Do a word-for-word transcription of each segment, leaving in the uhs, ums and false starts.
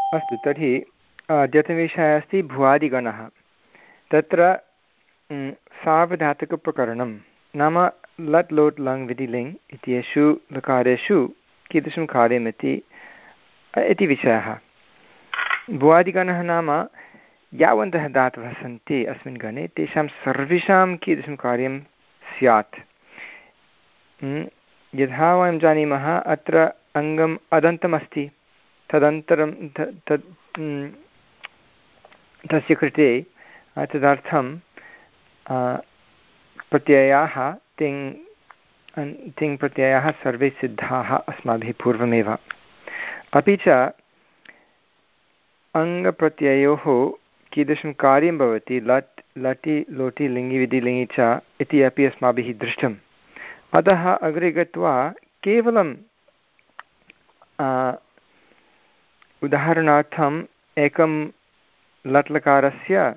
अस्तु तर्हि अद्यतनविषयः अस्ति भुवादिगणः। तत्र सार्वधातुकप्रकरणं नाम लट् लोट् लङ् विधि लिङ् इत्येषु लकारेषु कीदृशं कार्यमिति इति विषयः। भुवादिगणः नाम यावन्तः धातवः सन्ति अस्मिन् गणे तेषां सर्वेषां कीदृशं कार्यं स्यात्। यथा वयं जानीमः अत्र अङ्गम् अदन्तमस्ति, तदन्तरं तद् तस्य कृते तदर्थं प्रत्ययाः तिङ् तिङ् प्रत्ययाः सर्वे सिद्धाः अस्माभिः पूर्वमेव। अपि च अङ्गप्रत्ययोः कीदृशं कार्यं भवति लट् लटि लोटि लिङि विधि लिङि च इति अपि अस्माभिः दृष्टम्। अतः अग्रे गत्वा केवलं उदाहरणार्थम् एकं लट्लकारस्य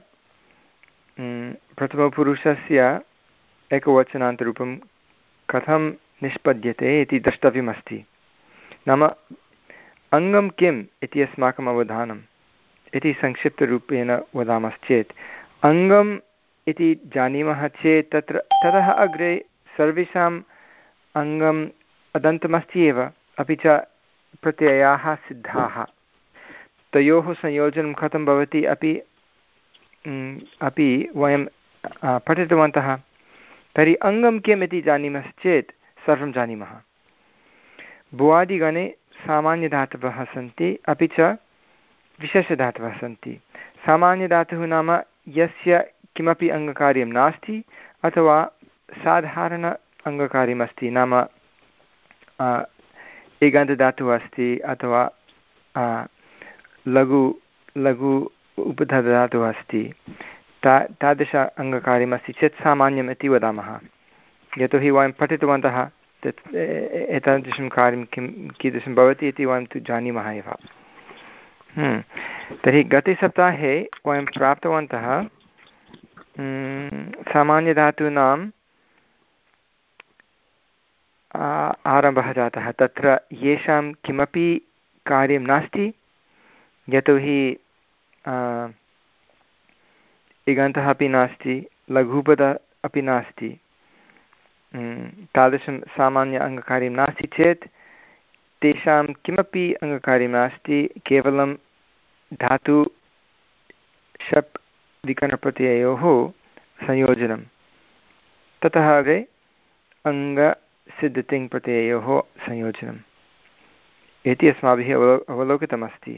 प्रथमपुरुषस्य एकवचनान्तरूपं कथं निष्पद्यते इति द्रष्टव्यमस्ति। नाम अङ्गं किम् इति अस्माकम् अवधानम् इति संक्षिप्तरूपेण वदामश्चेत् अङ्गम् इति जानीमः चेत् तत्र ततः अग्रे सर्वेषाम् अङ्गम् अदन्तमस्ति एव, अपि च प्रत्ययाः सिद्धाः। तयोः संयोजनं कथं भवति अपि अपि वयं पठितवन्तः। तर्हि अङ्गं किम् इति जानीमश्चेत् सर्वं जानीमः। भुवादिगणे सामान्यधातवः सन्ति, अपि च विशेषधातवः सन्ति। सामान्यधातुः नाम यस्य किमपि अङ्गकार्यं नास्ति अथवा साधारण अङ्गकार्यमस्ति, नाम एगन्तधातुः अस्ति अथवा लघु लघु उपधातुः अस्ति, ता तादृश अङ्गकार्यमस्ति चेत् सामान्यम् इति वदामः। यतोहि वयं पठितवन्तः तत् एतादृशं कार्यं किं कीदृशं भवति इति वयं तु जानीमः एव। तर्हि गते सप्ताहे वयं प्राप्तवन्तः सामान्यधातूनां आरम्भः जातः। तत्र येषां किमपि कार्यं नास्ति, यतोहि इगन्तः अपि नास्ति, लघुपदः अपि नास्ति, तादृशं सामान्य अङ्गकार्यं नास्ति चेत् तेषां किमपि अङ्गकार्यं नास्ति, केवलं धातु शप् विकरणप्रत्ययोः संयोजनं। ततः अग्रे अङ्गसिद्धतिङ् प्रत्ययोः संयोजनम् इति अस्माभिः अवलो अवलोकितमस्ति।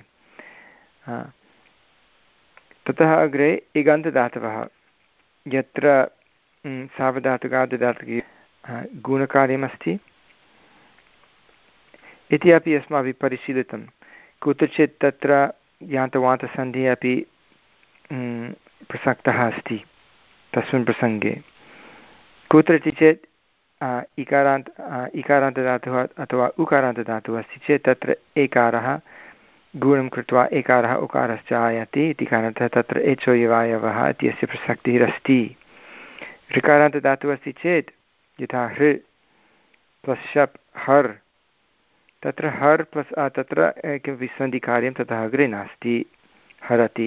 ततः अग्रे इगन्तदातवः, यत्र सार्वधातुकादिधातुके गुणकार्यमस्ति इति अपि अस्माभिः परिशीलितं। कुत्रचित् तत्र यान्तवान्तसन्धिः अपि प्रसक्तः अस्ति तस्मिन् प्रसङ्गे। कुत्रचित् चेत् इकारान्त इकारान्तधातुः अथवा उकारान्तधातुः अस्ति चेत् तत्र एकारः गुणं कृत्वा एकारः उकारश्च आयाति इति कारणतः तत्र एचोयवायवः इत्यस्य प्रसक्तिरस्ति। ऋकारान्तधातुः अस्ति चेत् यथा हृ प्लस् शप् हर्, तत्र हर् प्लस् तत्र किं विसन्धिकार्यं ततः अग्रे नास्ति, हरति।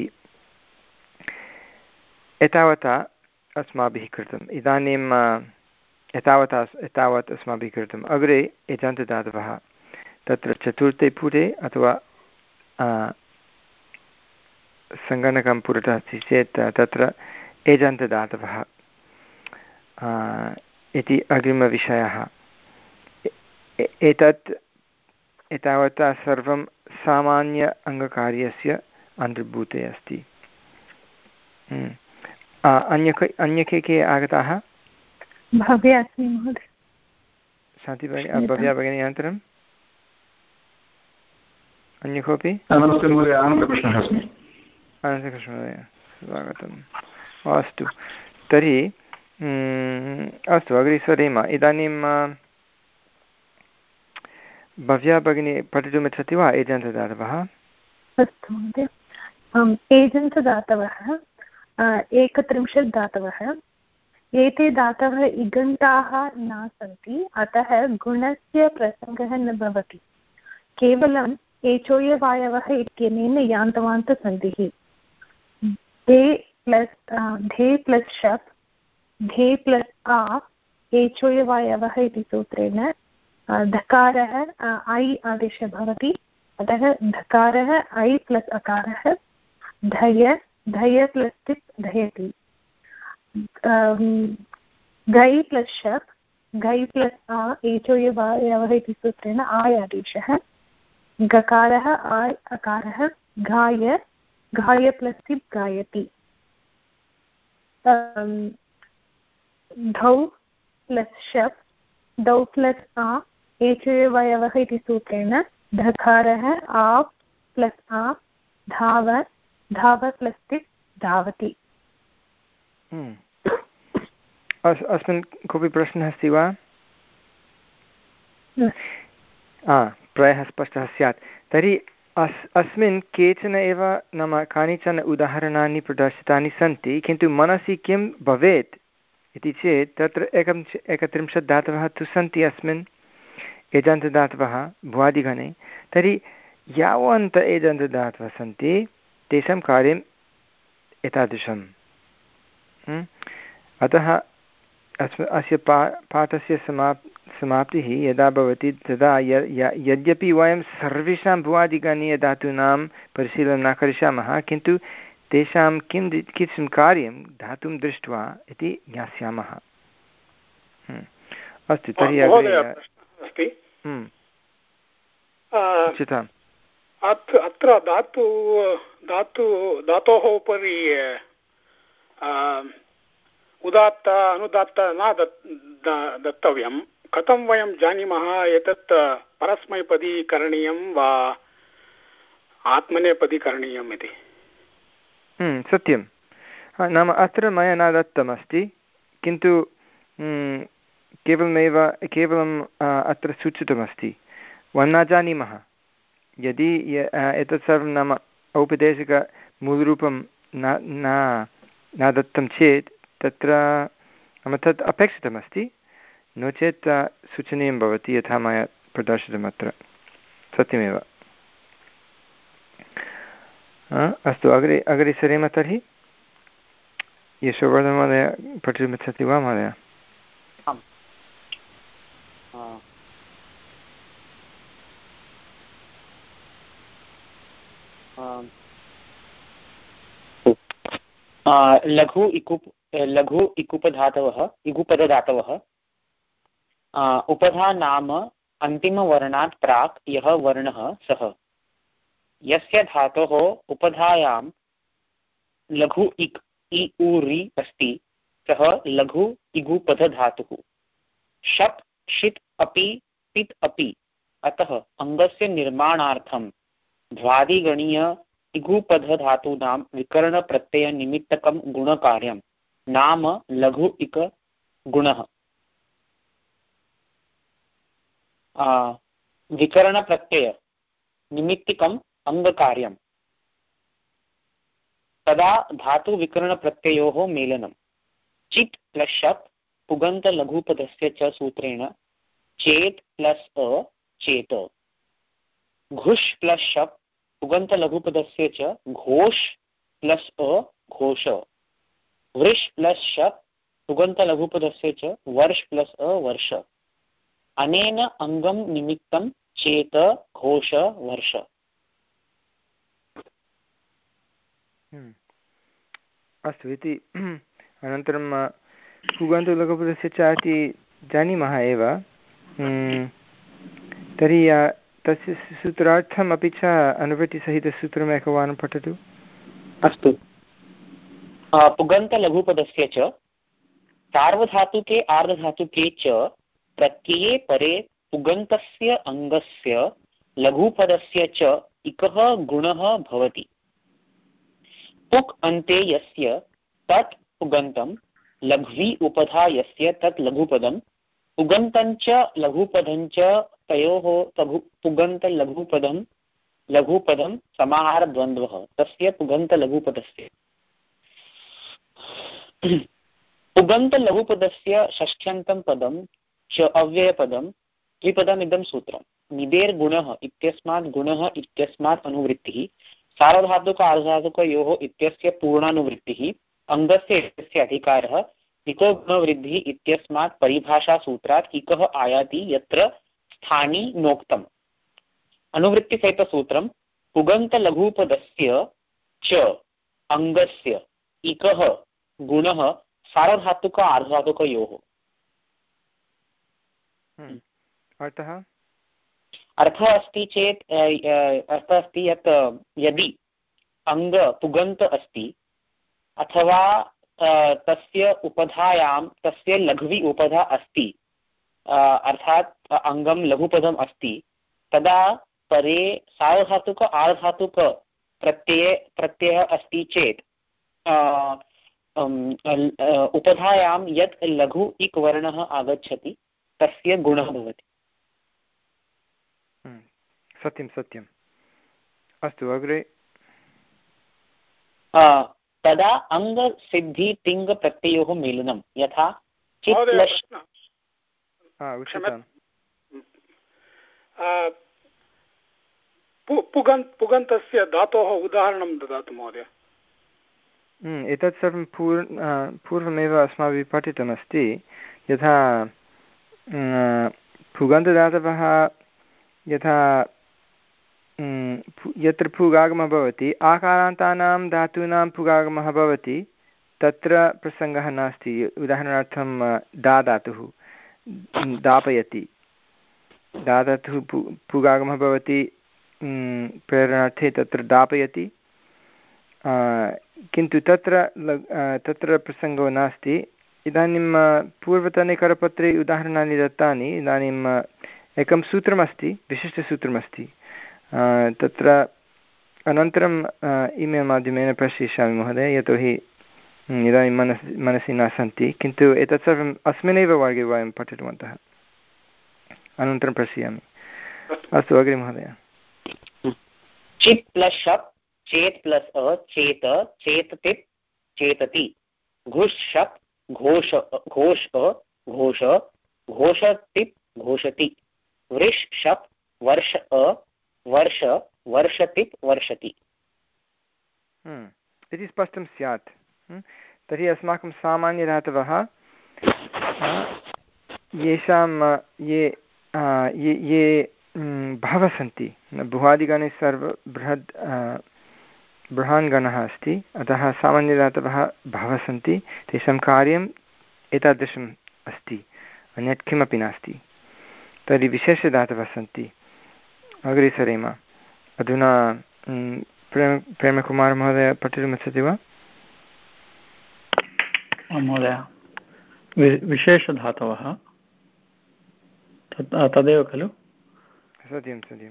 एतावता अस्माभिः कृतम्। इदानीं एतावता एतावत् अस्माभिः कृतम्। अग्रे एजन्तदातवः, तत्र चतुर्थे पुटे अथवा सङ्गणकं पुरतः अस्ति चेत् तत्र एजन्तदातवः इति अग्रिमविषयः। एतत् एतावता सर्वं सामान्य अङ्गकार्यस्य अन्तर्भूते अस्ति। अन्य अन्य के के आगताः? भव्या अस्मि महोदय। शान्ति भगिनी, भव्या भगिनी अनन्तरम् अन्य कोऽपि? नमस्ते महोदय, आनन्दकृष्णः अस्मि। आनन्दकृष्णमहोदय, स्वागतम्। अस्तु, तर्हि अस्तु अग्रे सरेम। इदानीं भव्या भगिनी पठितुमिच्छति वा एजन्तदातवः? अस्तु महोदय। एजन्तदातवः एकत्रिंशत् दातवः। एते दातवः इगन्ताः न सन्ति, अतः गुणस्य प्रसङ्गः न भवति। केवलं एचोयवायवः इत्यनेन यान्तवान्तसन्धिः धे प्लस् धे प्लस् शप् धे प्लस् आ एचोयवायवः इति सूत्रेण धकारः ऐ आदेशः भवति, अतः धकारः ऐ प्लस् अकारः धय धय प्लस् तिप् धयति, गै प्लस् शप् गै प्लस् आ एचोयवायवः इति सूत्रेण आय् आदेशः, गकारः आय् अकारः घाय घाय प्लस् तिप् गायति, धौ प्लस् शप् दौ प्लस् आ एचोयवायवः इति सूत्रेण धकारः आ प्लस् आ धाव धाव प्लस् तिप् धावति। अस्मिन् कोऽपि प्रश्नः अस्ति वा? प्रायः स्पष्टः स्यात्। तर्हि अस् अस्मिन् केचन एव नाम कानिचन उदाहरणानि प्रदर्शितानि सन्ति, किन्तु मनसि किं भवेत् इति चेत् तत्र एकं एकत्रिंशत् धातवः तु सन्ति अस्मिन् एजन्तदातवः भुवादिगणे। तर्हि यावन्त एजन्तदातवः सन्ति तेषां कार्यम् एतादृशम्। अतः अस्म अस्य पा पाठस्य समाप् समाप्तिः यदा भवति तदा य यद्यपि वयं सर्वेषां भुवादिगणीयधातूनां परिशीलनं न करिष्यामः, किन्तु तेषां किं किं कार्यं धातुं दृष्ट्वा इति ज्ञास्यामः। अस्तु, तर्हि अस्ति अत्र धातु धातु धातोः उपरि उदात्त अनुदात्त न दत्तव्यं। कथं वयं जानीमः एतत् परस्मैपदी करणीयं वा आत्मनेपदी करणीयम् इति? सत्यं, नाम अत्र मया न दत्तमस्ति, किन्तु केवलमेव केवलम् अत्र सूचितमस्ति। वयं न जानीमः यदि एतत् सर्वं नाम औपदेशिकमूलरूपं न न दत्तं चेत् तत्र नाम तत् अपेक्षितमस्ति, नो चेत् सूचनीयं भवति यथा मया प्रदर्शितम् अत्र। सत्यमेव। अस्तु, अग्रे अग्रे सरेम। तर्हि यशोवर्धनमहोदय पठितुमिच्छति वा महोदय? लघु इकुप् लघु इकुपधातवः इगुपदधातवः उपधा नाम अन्तिमवर्णात् प्राक् यः वर्णः सः। यस्य धातोः उपधायां लघु इक् इ उ रि अस्ति सः लघु इगुपधधातुः। शप् षित् अपि पित् अपि, अतः अङ्गस्य निर्माणार्थं ध्वादिगणीय इगुपधधातूनां विकरणप्रत्ययनिमित्तकं गुणकार्यं नाम लघु इक गुणः। विकरणप्रत्यय निमित्तिकम् अङ्गकार्यं तदा धातुविकरणप्रत्ययोः मेलनं। चित् प्लस् शप् पुगन्तलघुपदस्य च सूत्रेण चेत् प्लस् अ चेत्। घुष् प्लस् शप् पुगन्तलघुपदस्य च घोष प्लस् अ घोष। वृष् प्लस् शप् पुगन्तलघुपदस्य च वर्ष प्लस् अ वर्ष। अनेन अङ्गं निमित्तं चेत घोष वर्ष। अस्तु इति। अनन्तरं पुगन्तलघुपदस्य च इति जानीमः एव। तर्हि तस्य सूत्रार्थम् अपि च अनुवृत्तिसहितसूत्रम् एकवारं पठतु। अस्तु। पुगन्तलघुपदस्य च सार्वधातुके आर्धधातुके च प्रत्यये परे पुगन्तस्य अङ्गस्य लघुपदस्य च इकः गुणः भवति। पुक् अन्ते यस्य तत् पुगन्तं लघ्वी उपधा यस्य तत् लघुपदं पुगन्तञ्च लघुपदञ्च तयोः पुगन्तलघुपदं लघुपदं समाहारद्वन्द्वः तस्य पुगन्तलघुपदस्य। पुगन्तलघुपदस्य षष्ठ्यन्तं पदं च अव्ययपदं त्रिपदमिदं सूत्रम्। निदेर् गुणः इत्यस्मात् गुणः इत्यस्मात् अनुवृत्तिः सार्वधातुक आर्धधातुकयोः इत्यस्य पूर्णानुवृत्तिः अङ्गस्य इत्यस्य अधिकारः इको गुणवृद्धिः इत्यस्मात् परिभाषासूत्रात् इकः आयाति यत्र स्थानी नोक्तम्। अनुवृत्तिसहितसूत्रं पुगन्तलघुपदस्य च अङ्गस्य इकः गुणः सार्वधातुक आर्धधातुकयोः। अर्थः अर्थः अस्ति चेत् अर्थः अस्ति यत् यदि अङ्ग पुगन्त अस्ति अथवा तस्य उपधायां तस्य लघ्वी उपधा अस्ति अर्थात् अङ्गं लघुपदम् अस्ति तदा परे सार्वधातुक आर्धधातुक प्रत्यय प्रत्ययः अस्ति चेत् उपधायां यत् लघु इक् वर्णः आगच्छति तस्य गुणः भवति। सत्यं सत्यम्। अस्तु अग्रे। तदा अङ्गसिद्धि तिङ् प्रत्ययोः मेलनं यथा पुगन्तस्य धातोः उदाहरणं ददातु महोदय। एतत् सर्वं पूर् पूर्वमेव अस्माभिः पठितमस्ति। यथा पुगन्तधातवः यथा यत्र पुगागमः भवति आकारान्तानां धातूनां पुगागमः भवति तत्र प्रसङ्गः नास्ति। उदाहरणार्थं दा धातुः दापयति दा धातुः पु पुगागमः भवति प्रेरणार्थे तत्र दापयति किन्तु तत्र तत्र प्रसङ्गो नास्ति। इदानीं पूर्वतने करपत्रे उदाहरणानि दत्तानि। इदानीम् एकं सूत्रमस्ति विशिष्टसूत्रमस्ति तत्र अनन्तरम् ईमेल् माध्यमेन प्रेषयिष्यामि महोदय यतोहि इदानीं मनसि मनसि न सन्ति किन्तु एतत् सर्वम् अस्मिन्नेव वर्गे वयं पठितवन्तः। अनन्तरं प्रेषयामि। अस्तु अग्रे महोदय। चित् प्लस् शप् चेत् प्लस् अ चेत चेततिप् चेतति घुष् शप् घोष घोष अ घोष घोषतिप् घोषति वृष् शप् वर्ष अ वर्ष वर्षतिप् वर्षति। इति स्पष्टं स्यात्। तर्हि अस्माकं सामान्यधातवः येषां ये ये ये बहवः सन्ति भुवादिगणे सर्व बृहद् बृहान् गणः अस्ति अतः सामान्यधातवः बहवः सन्ति तेषां कार्यम् एतादृशम् अस्ति अन्यत् किमपि नास्ति। तर्हि विशेषधातवः सन्ति। अग्रे सरेम। अधुना प्रेम प्रेमकुमार महोदय पठितुमिच्छति वा? महोदय विशेषधातवः तदेव खलु? सत्यं सत्यं।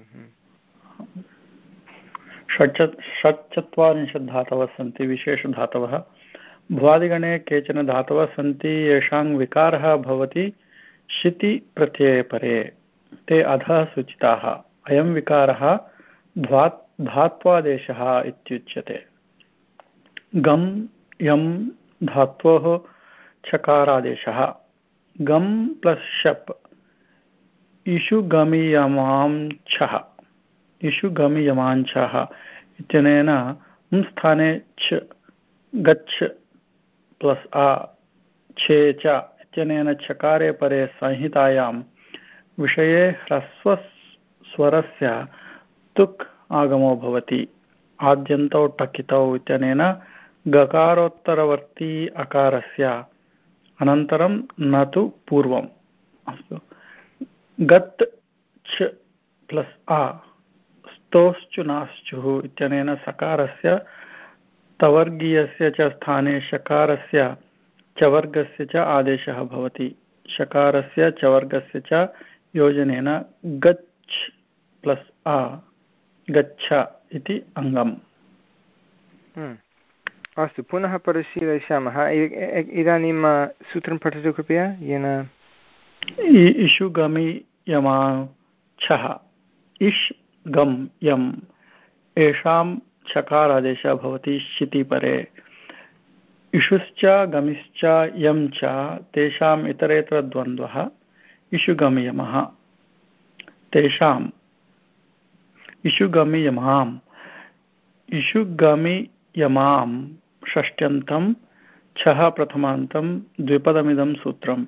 षट् षट्चत्वारिंशत् धातवः सन्ति विशेषधातवः। भुवादिगणे केचन धातवः सन्ति येषां विकारः भवति शिति प्रत्यये परे ते अधः सूचिताः। अयं विकारः ध्वात् धात्वादेशः इत्युच्यते। गम यम धात्वोः छकारादेशः। गम प्लस् शप् इषु गमीयमांछः इषु गमीयमांछः इत्यनेन स्थाने च गच्छ प्लस् आ छे च इत्यनेन छकारे परे संहितायां विषये ह्रस्वस्वरस्य तुक् आगमो भवति। आद्यन्तौ टकितौ इत्यनेन गकारोत्तरवर्ती अकारस्य अनन्तरं न तु पूर्वम्। अस्तु गत् च प्लस् आ स्तोश्चु नाश्चुः इत्यनेन सकारस्य तवर्गीयस्य च स्थाने शकारस्य चवर्गस्य च आदेशः भवति। शकारस्य चवर्गस्य च योजनेन गच्छ प्लस् आ गच्छ इति अङ्गम्। अस्तु पुनः परिशीलयिष्यामः। इदानीं सूत्रं पठतु कृपया येन इषु गमि यमाछः इष् गम यम् एषां छकारादेशः भवति शिति परे। इषुश्च गमिश्च यं च तेषाम् इतरेतरद्वन्द्वः इषु गमयमः। तेषाम् इषुगमि यमाम् इषुगमि यमां षष्ट्यन्तं छः प्रथमान्तं द्विपदमिदं सूत्रम्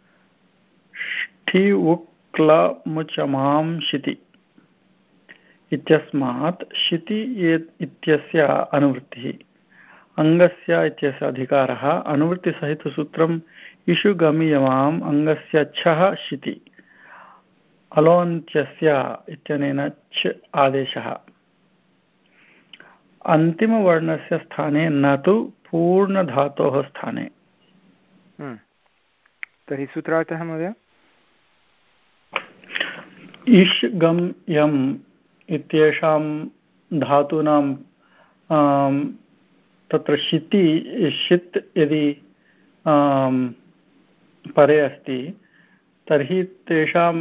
ष्ठि उक्लमुचमां शिति इत्यस्मात् शिति इत्यस्य अनुवृत्तिः अङ्गस्य इत्यस्य अधिकारः अनुवृत्तिसहितसूत्रम् इषुगमियमाम् अङ्गस्य छः शिति अलोन्त्यस्य इत्यनेन च आदेशः अन्तिमवर्णस्य स्थाने न तु पूर्णधातोः स्थाने। तर्हि सूत्रार्थः महोदय इष् गम् यम् इत्येषां धातूनां तत्र शिति षित् यदि परे अस्ति तर्हि तेषां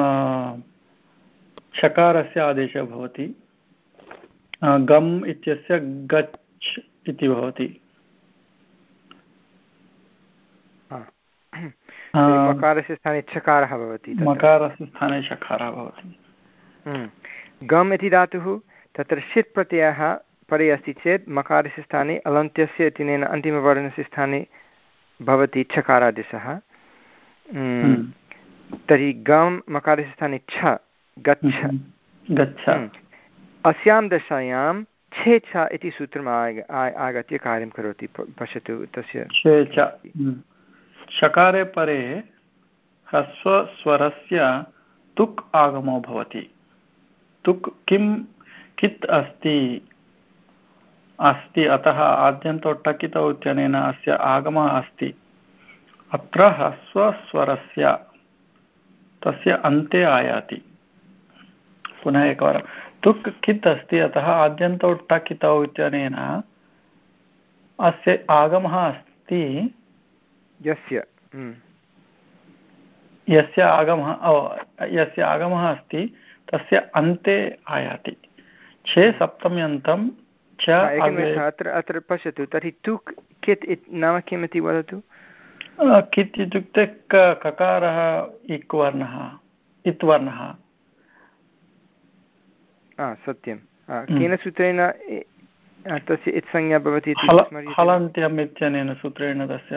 शकारस्य आदेशः भवति गम् इत्यस्य गच्छ इति भवति मकारस्य स्थाने चकारः भवति मकारस्य स्थाने शकारः भवति गम् इति धातुः तत्र षित् प्रत्ययः परे अस्ति चेत् मकारस्य स्थाने अलन्त्यस्य इत्यनेन अन्तिमवर्णस्य स्थाने भवति छकारादेशः तर्हि गम् मकारस्य स्थाने छ गच्छ गच्छ अस्यां दशायां छे छ इति सूत्रम् आगत्य कार्यं करोति पश्यतु तस्य शकारे परे ह्रस्वस्वरस्य तुक् आगमो भवति तुक् किं कित् अस्ति अस्ति अतः आद्यन्तौ टकितौ इत्यनेन अस्य आगमः अस्ति अत्र ह्रस्वस्वरस्य तस्य अन्ते आयाति पुनः एकवारं तुक् कित् अस्ति अतः आद्यन्तौ टकितौ इत्यनेन अस्य आगमः अस्ति यस्य यस्य आगमः यस्य आगमः अस्ति तस्य अन्ते आयाति छे सप्तम्यन्तं च अत्र अत्र पश्यतु तर्हि तुक् कित् नाम किम् इति वदतु कित् इत्युक्ते ककारः इक् वर्णः इत् वर्णः सत्यं केन सूत्रेण तस्य इत्संज्ञा भवति हलन्त्यम् इत्यनेन सूत्रेण तस्य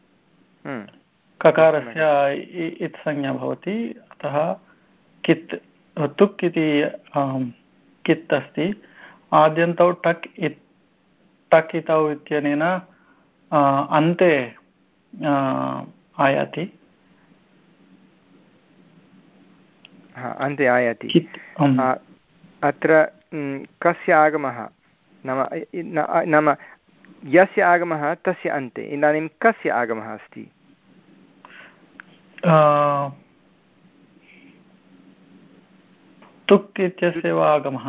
ककारस्य इत्संज्ञा भवति अतः कित् तुक् इति कित् अस्ति आद्यन्तौ टक् इत् टक् इतौ इत्यनेन अन्ते आयाति अन्ते आयाति अत्र कस्य आगमः नाम नाम यस्य आगमः तस्य अन्ते इदानीं कस्य आगमः अस्ति तुक् इत्यस्य वा आगमः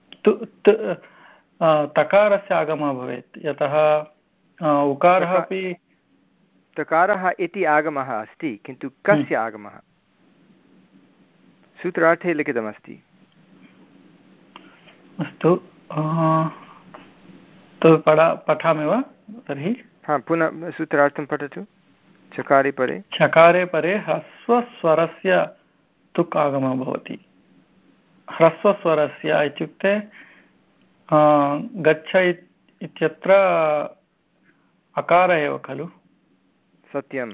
तकारस्य आगमः भवेत् यतः उकारः अपि तकारः इति आगमः अस्ति किन्तु कस्य आगमः सूत्रार्थे लिखितमस्ति अस्तु पठामि वा तर्हि हा पुनः सूत्रार्थं पठतु चकारे परे चकारे परे ह्रस्वस्वरस्य तुक् आगमः भवति ह्रस्वस्वरस्य इत्युक्ते गच्छ इत्यत्र अकार एव खलु सत्यं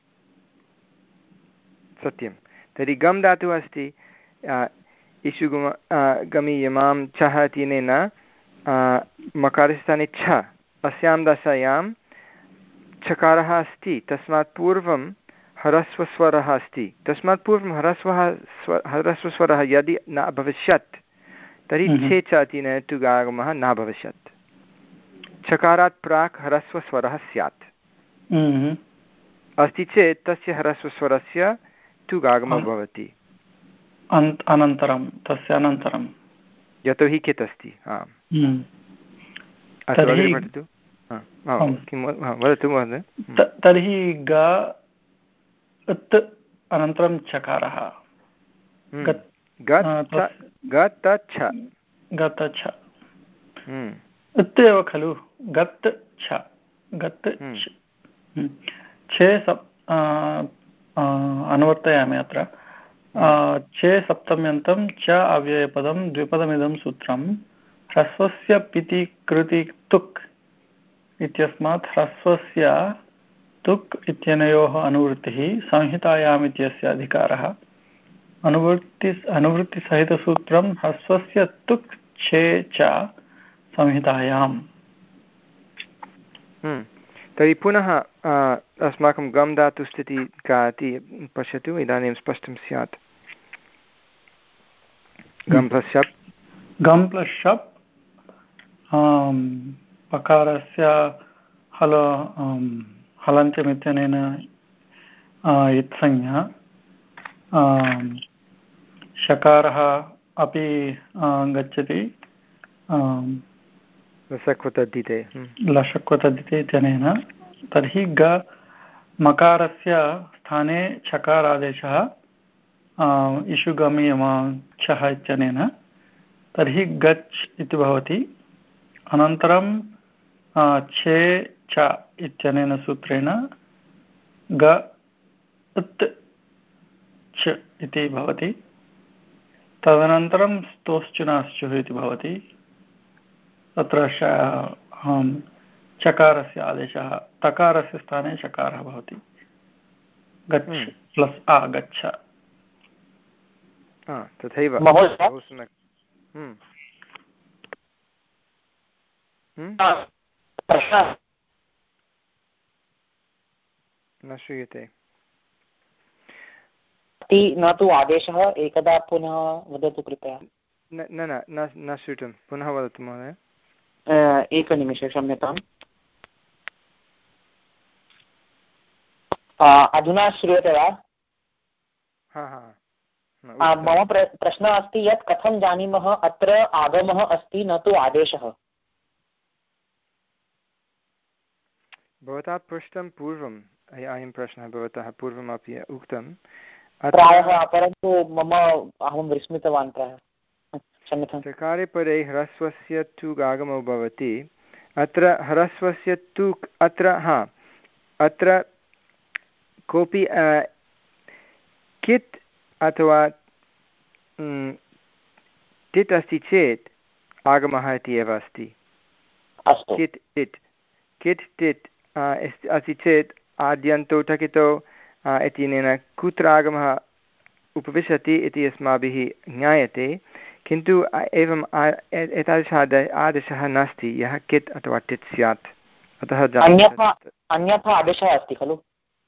सत्यं तर्हि गम् धातुः अस्ति इषुगम गमि यमां छः इत्यनेन मकारस्य स्थाने छ अस्यां दशायां चकारः अस्ति तस्मात् पूर्वं ह्रस्वस्वरः अस्ति तस्मात् पूर्वं ह्रस्वः ह्रस्वस्वरः यदि न भविष्यत् तर्हि छे च इत्यनेन तु आगमः न भविष्यत् चकारात् प्राक् ह्रस्वस्वरः स्यात् अस्ति चेत् तस्य ह्रस्वस्वरस्य तु आगमः भवति अनन्तरं तस्य अनन्तरं यतोहि कित् अस्ति पठतु किं वदतु महोदय तर्हि ग त् अनन्तरं चकारः गतच्छ इत्येव खलु गत् छ गत् छे सप् अनुवर्तयामि अत्र चे सप्तम्यन्तं च अव्ययपदं द्विपदमिदं सूत्रं ह्रस्वस्य पिति कृति तुक् इत्यस्मात् ह्रस्वस्य तुक् इत्यनयोः अनुवृत्तिः संहितायाम् इत्यस्य अधिकारः अनुवृत्ति अनुवृत्तिसहितसूत्रं ह्रस्वस्य तुक् छे च संहितायाम्। तर्हि पुनः अस्माकं गम् धातुस्थितिः का इति पश्यतु, इदानीं स्पष्टं स्यात्। गम् प्लस् शप् गम् प्लस् शप् पकारस्य हल हलन्त्यमित्यनेन इत्संज्ञा शकारः अपि गच्छति लशक्वतद्धिते लशक्वतद्धिते इत्यनेन। तर्हि ग मकारस्य स्थाने छकारादेशः इषुगमीयमाक्षः इत्यनेन, तर्हि गच्छ इति भवति। अनन्तरं छे च इत्यनेन सूत्रेण ग उत् च इति भवति। तदनन्तरं स्तोश्चुनाश्चुः इति भवति। तत्र चकारस्य आदेशः तकारस्य स्थाने चकारः भवति। गच्छ प्लस् आ गच्छ। तथैव बहु सम्यक्। न श्रूयते। न तु आदेशः एकदा पुनः वदतु कृपया। न न न न श्रुतं, पुनः वदतु महोदय। एकनिमिषं, क्षम्यताम्। अधुना श्रूयते वा? मम प्रश्नः अस्ति यत् कथं जानीमः अत्र आगमः अस्ति न तु आदेशः? भवता पृष्टं पूर्वम् अयं प्रश्नः भवतः पूर्वमपि उक्तं प्रायः, परन्तु मम अहं विस्मृतवान् प्रायः, क्षम्यताम्। चकारे परे ह्रस्वस्य तुक् आगमो भवति। अत्र ह्रस्वस्य तुक् अत्र हा अत्र कोऽपि कित् अथवा टित् अस्ति चेत् आगमः इति एव अस्ति। कित् टित् कित् टित् अस्ति चेत् आद्यन्तौ ठकितौ इत्यनेन कुत्र आगमः उपविशति इति अस्माभिः ज्ञायते, किन्तु एवम् एतादृशः आदेशः नास्ति यः कित् अथवा टित् स्यात्। अतः अन्यथा आदेशः अस्ति खलु?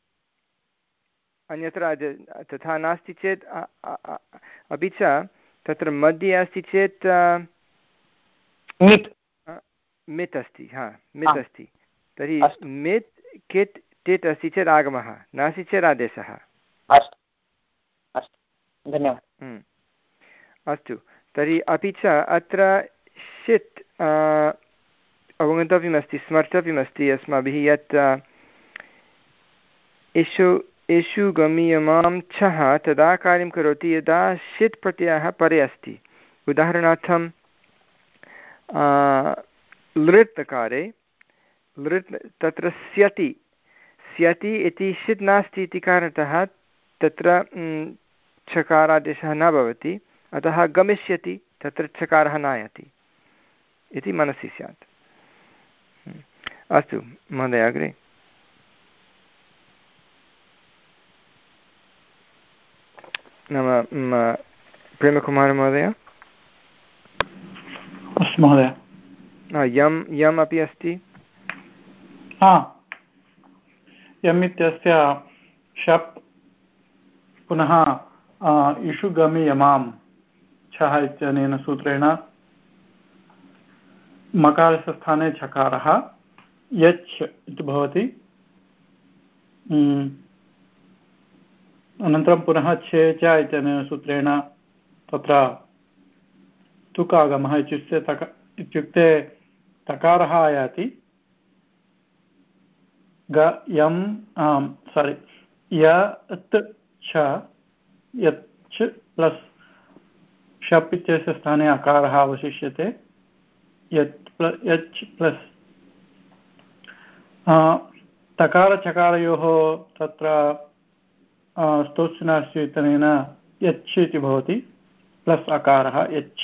अन्यत्र तथा नास्ति चेत् अपि च तत्र मध्ये अस्ति चेत् मित् मित् अस्ति। हा मित् अस्ति। तर्हि मित् कित् टित् अस्ति चेत् आगमः, नास्ति चेत् आदेशः। अस्तु अस्तु, धन्यवादः। अस्तु, तर्हि अपि च अत्र षित् अवगन्तव्यमस्ति, स्मर्तव्यमस्ति अस्माभिः यत् इषु इषु गमीयमां छः तदा कार्यं करोति यदा षित् प्रत्ययः परे अस्ति। उदाहरणार्थं लृट् तकारे लृट् तत्र स्यति स्यति इति षित् नास्ति इति कारणतः तत्र छकारादेशः न भवति, अतः गमिष्यति तत्र छकारः नायति इति मनसि स्यात्। अस्तु महोदय, अग्रे। नाम प्रेमकुमार महोदय। अस्तु महोदय। यम् यम् अपि अस्ति। हा, यम् इत्यस्य शप् पुनः इषुगमि यमां छः इत्यनेन सूत्रेण मकारस्य स्थाने छकारः यच् इति भवति। अनन्तरं पुनः छे च इत्यनेन सूत्रेण तत्र तुकागमः इत्युक्ते तक इत्युक्ते तकारः आयाति। ग यम् सारि यत् छ यच् प्लस् शप् इत्यस्य स्थाने अकारः अवशिष्यते। यत् यच् प्लस् तकारचकारयोः तत्र स्तोत्सनाश्च इत्यनेन यच्छ इति भवति प्लस् अकारः यच्छ।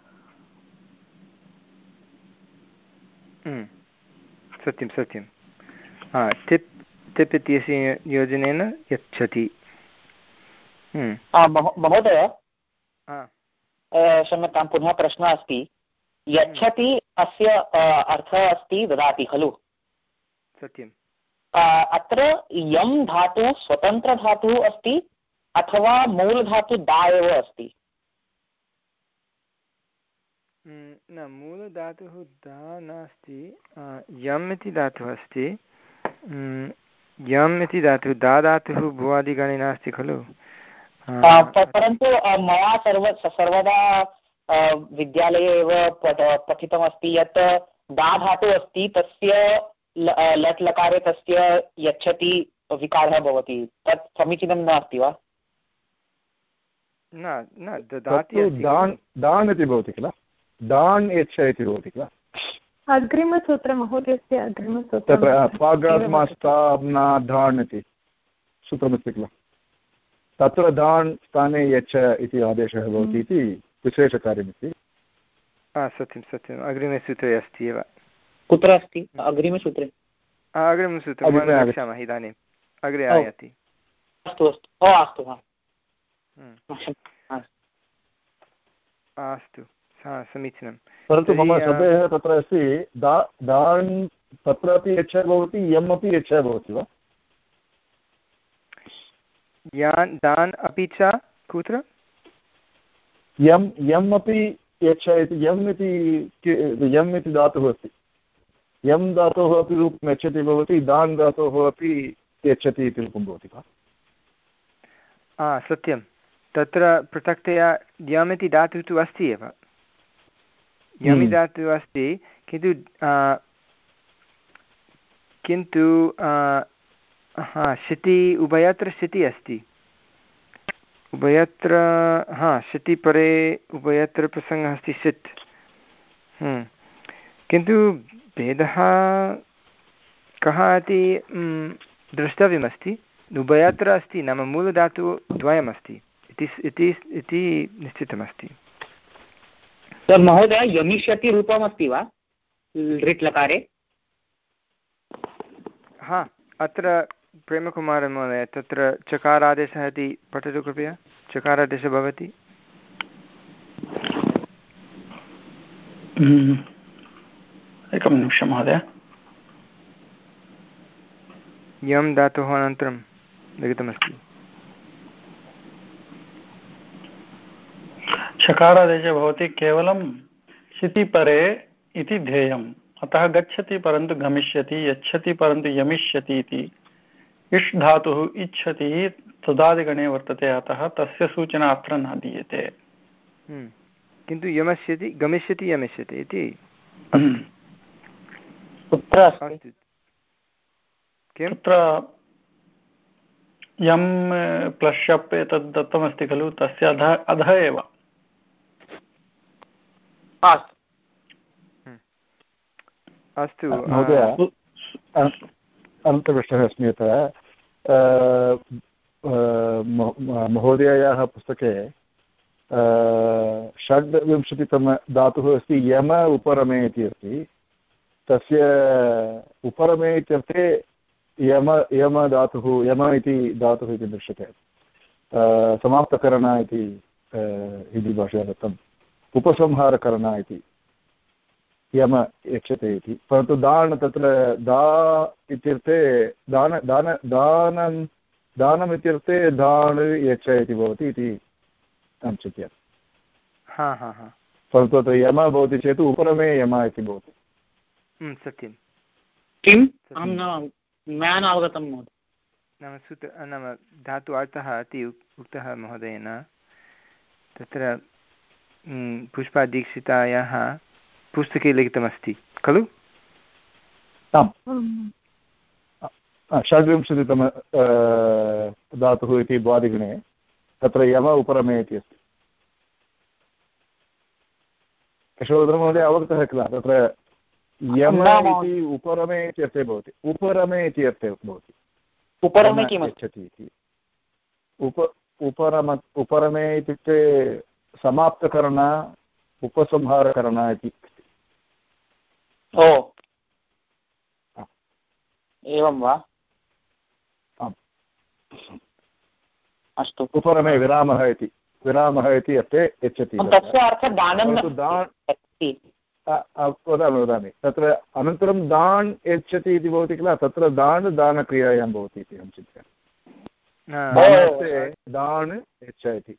सत्यं सत्यं टिप् टिप् इत्यस्य योजनेन यच्छति। महोदय क्षम्यतां पुनः प्रश्नः अस्ति। यच्छति अस्य अर्थः अस्ति ददाति खलु? सत्यम्। अत्र यं धातुः स्वतन्त्रधातुः अस्ति अथवा मूलधातु दा एव अस्ति? न, मूलधातुः दा नास्ति, यम् इति धातुः अस्ति। यम् इति धातुः, दा धातुः भुवादिगणे नास्ति खलु? परन्तु मया सर्व सर्वदा विद्यालये एव पठितमस्ति यत् दा धातुः अस्ति, तस्य लट् लकारे तस्य यच्छति विकारः भवति। तत् समीचीनं नास्ति वा? न न, ददाति दान् इति भवति किल, दान् यच्छ इति भवति किल। अग्रिमसूत्रं महोदयस्य अग्रिमसूत्रं तत्र पाग्रात्मास्ताब्ना धान् इति सूत्रमस्ति किल, तत्र दान् स्थाने यच्छ इति आदेशः भवति इति विशेषकार्यमिति। सत्यं सत्यम्, अग्रिमे सूत्रे अस्ति एव। कुत्र अस्ति अग्रिमे सूत्रे? अग्रिमसूत्रं वक्ष्यामः इदानीम्, अग्रे आयाति। अस्तु अस्तु अस्तु अस्तु, समीचीनं। परन्तु मम शब्दः तत्र अस्ति दा दान्, तत्रापि यच्छ भवति, यम् अपि यच्छ भवति वा? यान् दान् अपि च कुत्र? यम् यम् अपि यच्छ इति, यम् इति यम् इति धातुः अस्ति, यम् धातोः अपि रूपं यच्छति भवति, दान् धातोः अपि यच्छति इति रूपं भवति वा? हा सत्यं, तत्र पृथक्तया यम् इति धातुः तु अस्ति एव, यमि धातुः अस्ति, किन्तु किन्तु हा शिति उभयत्र शिति अस्ति, उभयत्र हा शिति परे उभयत्र प्रसङ्गः अस्ति शित्, किन्तु भेदः कः इति द्रष्टव्यमस्ति। उभयत्र अस्ति नाम मूलधातुः द्वयमस्ति इति निश्चितमस्ति। महोदय यमिष्यति रूपमस्ति वा लिट् लकारे? हा, अत्र प्रेमकुमार महोदय तत्र चकारादेशः इति पठतु कृपया। चकारादेशः भवति एकं निमिषं महोदय। यं धातोः अनन्तरं लिखितमस्ति। चकारादेशः भवति केवलं शितिपरे इति ध्येयम्, अतः गच्छति परन्तु गमिष्यति, यच्छति परन्तु यमिष्यति इति। इष् धातुः इच्छति तदादिगणे वर्तते, अतः तस्य सूचना अत्र न दीयते। किन्तु यमस्यति गमिष्यति यमिष्यति इति कुत्र अस्ति? तत्र यं प्लश्यप् एतद् दत्तमस्ति खलु, तस्य अधः अधः एव। अस्तु महोदय, अनन्तप्रश्नः अस्मि यत्र महोदयायाः पुस्तके षड्विंशतितमधातुः अस्ति यम उपरमे इति अस्ति। तस्य उपरमे इत्यर्थे यम यम धातुः यम इति धातुः इति दृश्यते। समाप्तकरण इति हिन्दी भाषया दत्तम्, उपसंहारकरण इति यम यक्षते इति। परन्तु दान् तत्र दा इत्यर्थे दान दान दानं दानम् इत्यर्थे दान् यच्छ इति भवति इति अहं चिन्तयामि। हा हा हा परन्तु अत्र यम भवति चेत् उपरमे यम इति भवति। सत्यं किम् अहं न मया न अवगतं महोदय। नाम सूत्र नाम धातु अर्थः इति उक्तः महोदयेन। तत्र पुष्पादीक्षितायाः पुस्तके लिखितमस्ति खलु? आम्, षड्विंशतितम धातुः इति द्वादिगणे तत्र यम उपरमे इति अस्ति। यशोधरमहोदय अवगतः किल? तत्र यम इति उपरमे इति अर्थे भवति, उपरमे इति अर्थे भवति। उपरमे किम् गच्छति इति उप उपरम उपरमे इत्युक्ते समाप्तकरण उपसंहारकरण इति। ओ एवं वा? अस्तु। उपरमे विरामः इति विरामः इति अर्थे यच्छति। तस्य अर्थः दानं अस्ति। वदामि वदामि तत्र अनन्तरं दान् यच्छति इति भवति किल, तत्र दान् दानक्रियायां भवति इति अहं चिन्तयामि। दान् यच्छ इति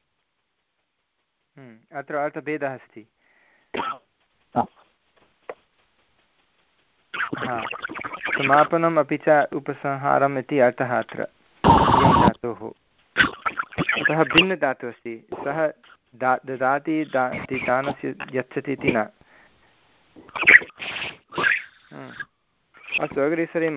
अत्र अर्थभेदः अस्ति। समापनम् अपि च उपसंहारम् इति अर्थः अत्र धातोः। अतः भिन्नधातुः अस्ति। सः दा ददाति दानस्य यच्छति इति न। अस्तु अग्रे सरेम।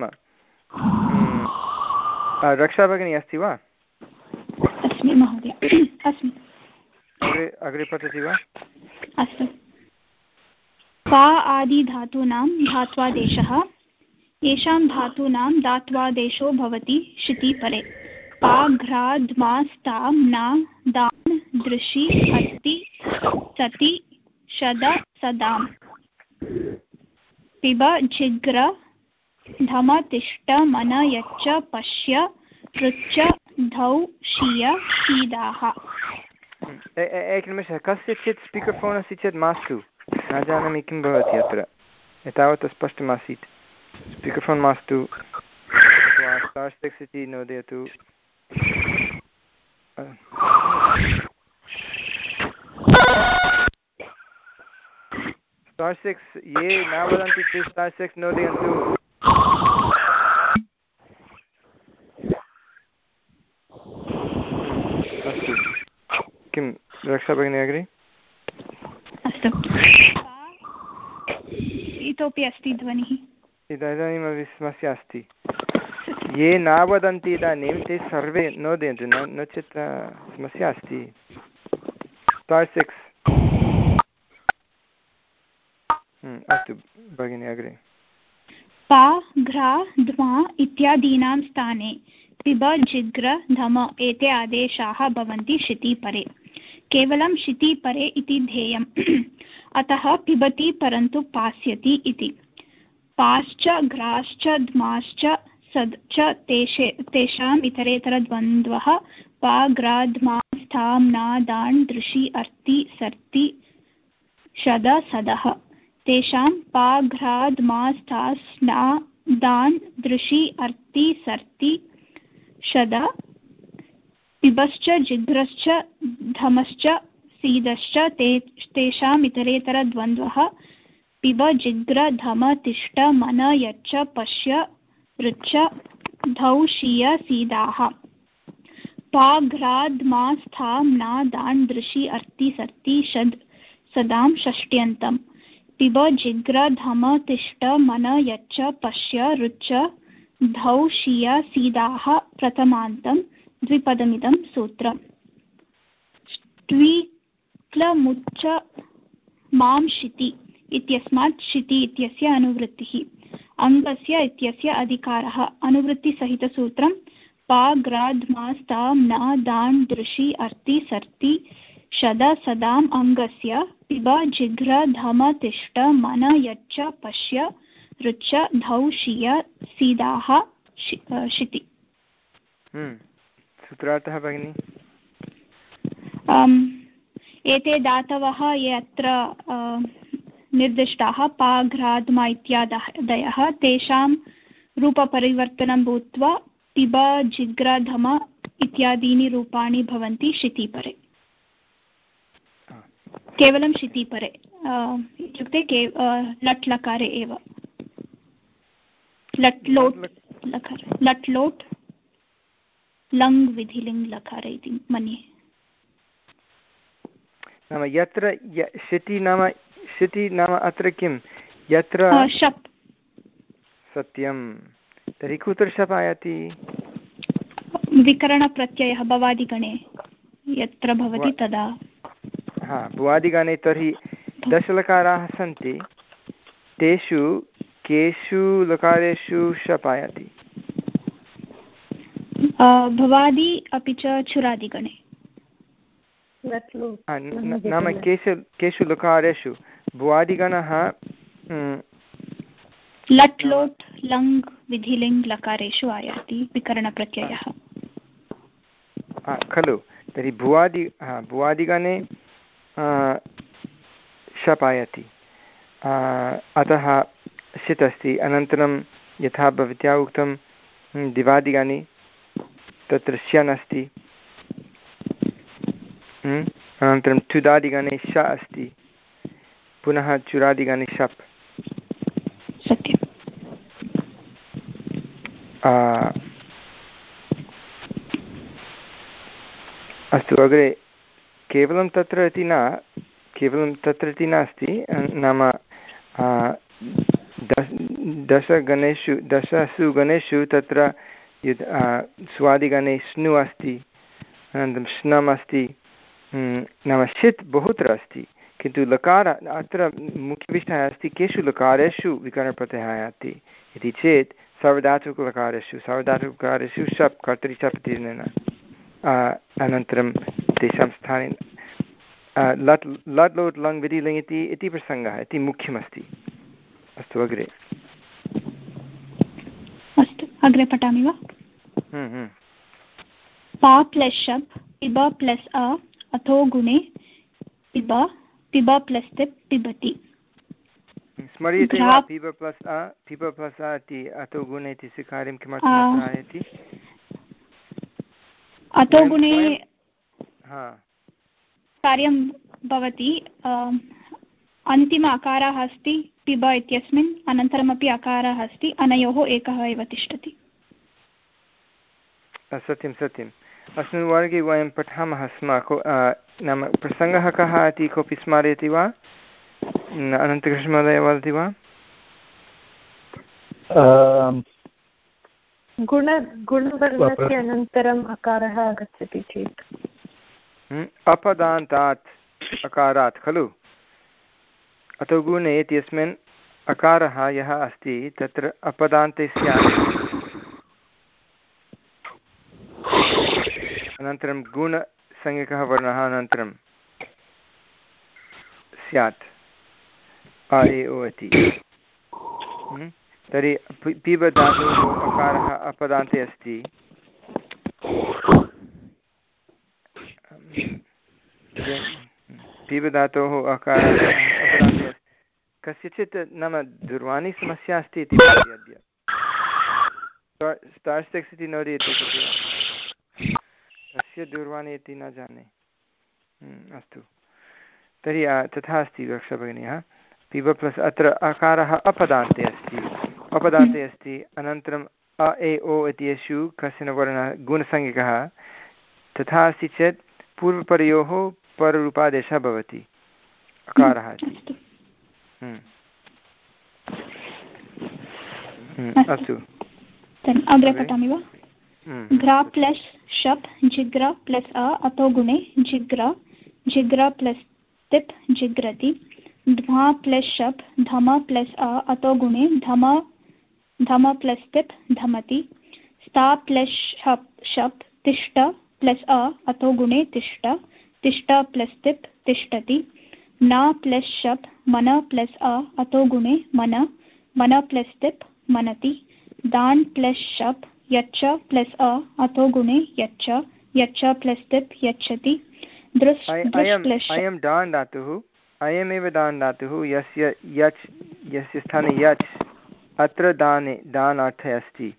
रक्षा भगिनी अस्ति वा? अस्मि महोदय, अस्मि। अग्रे अग्रे पठति वा? अस्तु। पा आदिधातूनां धात्वादेशः। येषां धातूनां धात्वादेशो भवति शितिपरे। पाघ्राद्मास्तां न दान् दृशि अस्ति सति शद सदाम्। पिब जिग्र धम तिष्ठ मन यच्च पश्य पृच्छ धौ शिय सीदाः। एकनिमेषः, कस्यचित् स्पीकर् फोन् अस्ति चेत् मास्तु, न जानामि किं भवति अत्र। एतावत् स्पष्टमासीत्। स्पीकर् फोन् मास्तु, स्टार् सिक्स् इति नोदयतु। स्टार् सिक्स्, ये न वदन्ति ते स्टार् सिक्स् नोदयन्तु। अस्तु, किं रक्षा भगिनी अग्रे? अस्तु, इतोपि अस्ति ध्वनिः। इदानीमपि समस्या अस्ति। ये न वदन्ति इदानीं ते सर्वे नोदयन्तु, न नो चेत् समस्या अस्ति। Star six. अस्तु भगिनी अग्रे। पा घ्रा ध्मा इत्यादीनां स्थाने पिब जिग्र धम एते आदेशाः भवन्ति शितिपरे। केवलं शितिपरे इति ध्येयम्। अतः पिबति परन्तु पास्यति इति। पाश्च घ्राश्च ध्माश्च सद् च तेषे तेषाम् इतरेतरद्वन्द्वः पाग्राध्मास्थां नादान् दृशि अर्ति सर्ति शद सदः। तेषां पाघ्राध्मास्थास्नादान् दृशि अर्ति सर्ति शद। पिबश्च जिघ्रश्च धमश्च सीदश्च ते तेषाम् इतरेतरद्वन्द्वः पिब जिग्र धम तिष्ठ मन यच्च पश्य पृच्छ धौ शिय सीदाः। पाघ्राद्मास्थां नादान् दृशि अर्ति सर्ति षद् सदां षष्ट्यन्तम्। पिब जिग्र धम तिष्ठ मन यच्च पश्य ऋच्च धौ शिय सीदाः प्रथमान्तं द्विपदमिदं सूत्रम्। ट्वीक्लमुच्च मां शिति इत्यस्मात् शिति इत्यस्य अनुवृत्तिः। अङ्गस्य इत्यस्य अधिकारः। अनुवृत्तिसहितसूत्रं पाग्राध्मास्तां न दान् दृशि अर्ति सर्ति शद सदाम् अङ्गस्य पिब जिघ्र धम तिष्ठ मन यच्च पश्य ऋच्च धौ शिय सीदाः शिति। सूत्रार्थः भगिनी? एते धातवः ये अत्र निर्दिष्टाः पाघ्राध्मा इत्यादयः तेषां रूपपरिवर्तनं भूत्वा पिब जिग्र धम इत्यादीनि रूपाणि भवन्ति शितिपरे। केवलं शितिपरे इत्युक्ते के लट् लकारे एव। लट् लोट् लकारे, लट् लोट् लङ् विधिलिङ् लकारे इति मन्ये। नाम यत्र शिति नाम शिति नाम अत्र किं यत्र शप्। सत्यं। तर्हि कुत्र शप् आयाति? विकरणप्रत्ययः भवादिगणे यत्र भवति तदा। हा, भुवादिगणे तर्हि दशलकाराः सन्ति, तेषु केषु लकारेषु शप् आयाति? भवादि अपि च चुरादिगणे। नाम केषु केषु लकारेषु भुवादिगणः लट् लोट् लङ् विधिलिङ् लकारेषु आयाति विकरणप्रत्ययः खलु। तर्हि भुवादि भुवादिगणे शप् आयाति, अतः सित् अस्ति। अनन्तरं यथा भवत्या उक्तं दिवादिगणे तत्र श्यन् अस्ति। अनन्तरं तुदादिगणे श अस्ति, पुनः चुरादिगणे शप्। सत्यम्। अस्तु, अग्रे केवलं तत्र इति न केवलं तत्र इति नास्ति, नाम दश दशगणेषु दशसु गणेषु तत्र यद् स्वादिगणे स्नु अस्ति, अनन्तरं श्नम् अस्ति, नाम षित् बहुत्र अस्ति, किन्तु लकार अत्र मुख्यविषयः अस्ति केषु लकारेषु विकरणप्रत्ययः आयाति इति चेत् सार्वधातुकलकारेषु सार्वधातुकलकारेषु शप् कर्तरि शप् इत्यनेन, अनन्तरं तेषां स्थाने लट् लट् लोट् लङ् विधिलिङ् इति इति प्रसङ्गः इति मुख्यमस्ति। अस्तु, अग्रे अस्तु अग्रे पठामि वा? पा प्लस् शप् पिब प्लस् अ अथो गुणे पिब पिब प्लस् तिप् पिबति। स्मर्यते वा पिब प्लस् अ पिब प्लस् अ इति अथो गुणे इति कार्यं किमर्थम् आयाति? अथो गुणे कार्यं भवति, अन्तिम अकारः अस्ति पिब इत्यस्मिन्, अनन्तरमपि अकारः अस्ति, अनयोः एकः एव तिष्ठति। सत्यं सत्यम्। अस्मिन् वर्गे वयं पठामः स्म, नाम प्रसङ्गः कः इति कोऽपि स्मर्यति वा? अनन्तकृष्णमहोदय वदति वा? गुण गुणवर्णस्य अनन्तरम् अकारः आगच्छति चेत् अपदान्तात् अकारात् खलु। अतो गुणे इत्यस्मिन् अकारः यः अस्ति तत्र अपदान्ते स्यात्, अनन्तरं गुणसंज्ञकः वर्णः अनन्तरं स्यात् अ ए ओ इति। तर्हि पिब धातोः अकारः अपदान्ते अस्ति, पिब धातोः अकारः अपदान्ते अस्ति। कस्यचित् नाम दूरवाणीसमस्या अस्ति इति भाति अद्य। स्टार् सिक्स् इति नोदयति कस्य दूरवाणी इति न जाने। अस्तु, तर्हि तथा अस्ति रक्षाभगिन्याः। पिब प्लस् अत्र अकारः अपदान्ते अस्ति अपदान्ते अस्ति अनन्तरम् अ ए ओ इत्येषु कश्चन वर्णः गुणसंज्ञकः, तथा अस्ति चेत् पूर्वपरयोः पररूपादेशः भवति अकारः इति। अस्तु, अग्रे पठामि वा? घ्रा प्लस् शप् जिग्र प्लस् अ अतो गुणे जिग्र जिग्र प्लस् तिप् जिग्रति। ध्मा प्लस् शप् धम प्लस् अ अतो गुणे धम धम प्लस् तिप् धमति। स्ता प्लस् शप् शप् तिष्ठ प्लस् अ अतो गुणे तिष्ठ तिष्ठ प्लस् तिप् तिष्ठति। न प्लस् शप् मन प्लस् अ अतो गुणे मन मन प्लस् तिप् मनति। दान् प्लस् शप् यच्च प्लस् अ अतो गुणे यच्च यच्च प्लस् तिप् यच्छति। दृश् प्लस् अयं दान् धातुः, अयमेव दान् धातुः यस्य यच् यस्य स्थाने यच् अत्र दाने दानार्थे अस्ति।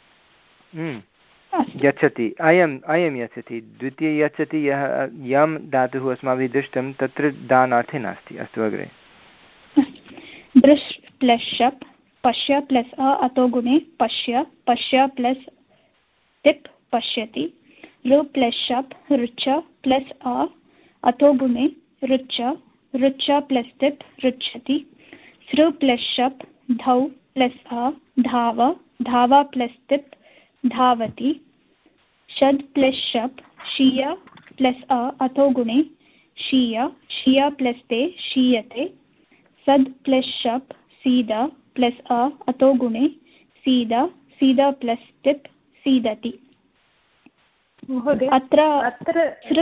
यच्छति, अयम् अयं यच्छति। द्वितीय यच्छति यः यं धातुः अस्माभिः दृष्टं तत्र दानार्थे नास्ति। अस्तु, अग्रे दृश् प्लस् शप् पश्य प्लस् अ अतो गुणे पश्य पश्य प्लस् तिप् पश्यति। ऋ प्लस् शप् ऋच प्लस् अ अतो गुणे ऋच ऋच प्लस् तिप् ऋच्छति। सृ प्लस् शप् धौ प्लस् अ धाव धाव प्लस् तिप् धावति। शद् प्लस् शप् शीय प्लस् अ अतो गुणे शीय शीय प्लस् ते शीयते। सद् प्लस् शप् सीद प्लस् अ अतो गुणे सीद सीद प्लस् तिप् सीदति। अत्र अत्र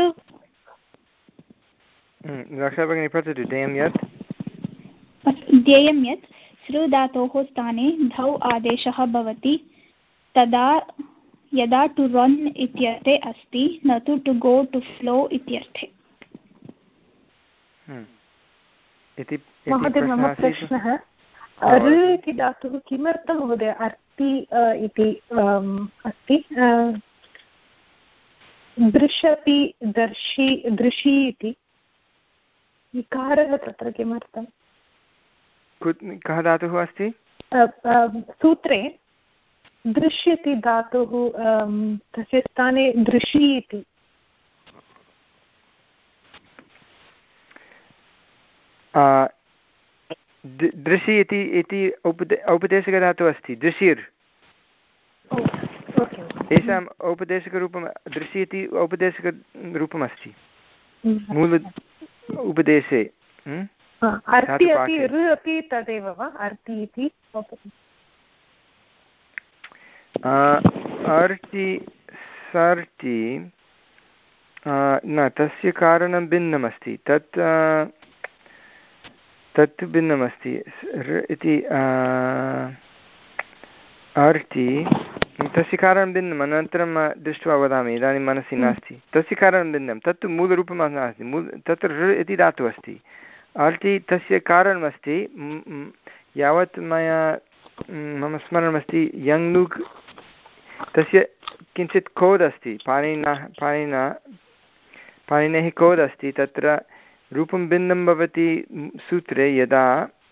रक्षा भगिनी पठतु ध्येयं यत् ध्येयं यत् सृ धातोः स्थाने धौ आदेशः भवति तदा यदा टु रन् इत्यर्थे अस्ति न तु टु गो टु फ्लो इत्यर्थे। महोदय मम प्रश्नः ऋ इति धातुः किमर्थं महोदय अर्ति इति अस्ति दृशति दर्शि दृशि इति विकारः तत्र किमर्थं कः धातुः अस्ति सूत्रे दृश्यति धातुः तस्य स्थाने दृशि इति दृशि इति इति औपदे औपदेशिकधातुः अस्ति दृशिर् तेषाम् औपदेशिकरूपं दृशि इति औपदेशिकरूपमस्ति मूल उपदेशे अर्ति अपि ऋ अपि तदेव वा अर्ति इति अर्ति सर्ति न तस्य कारणं भिन्नमस्ति तत् तत्तु भिन्नमस्ति इति अर्ति तस्य कारणं भिन्नम् अनन्तरं दृष्ट्वा वदामि इदानीं मनसि नास्ति तस्य कारणं भिन्नं तत्तु मूलरूपं नास्ति मूल तत्र ऋ इति धातुः अस्ति अर्ति तस्य कारणमस्ति यावत् मया मम स्मरणमस्ति यङ्लुक् तस्य किञ्चित् कोड् अस्ति पाणिना पाणिना पाणिनेः कोड् अस्ति तत्र रूपं भिन्नं भवति सूत्रे यदा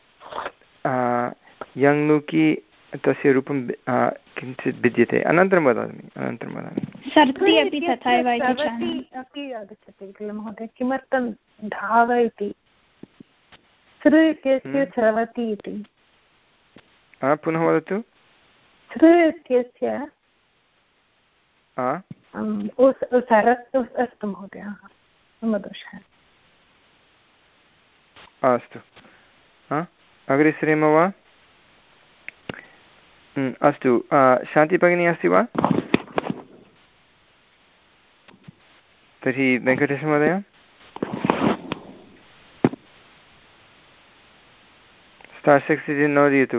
यङ्लुकि तस्य रूपं किञ्चित् भिद्यते अनन्तरं वदामि अनन्तरं वदामि सर्ति अपि तथैव अपि आगच्छति किल महोदय किमर्थं धाव इति सृ इत्यस्य स्रवति इति पुनः वदतु सृ इत्यस्य अस्तु महोदय मम दोषः अस्तु अग्रे सरेम वा अस्तु शान्तिभगिनी अस्ति वा तर्हि वेङ्कटेशमहोदय स्टार् सिक्स् इति नोदयतु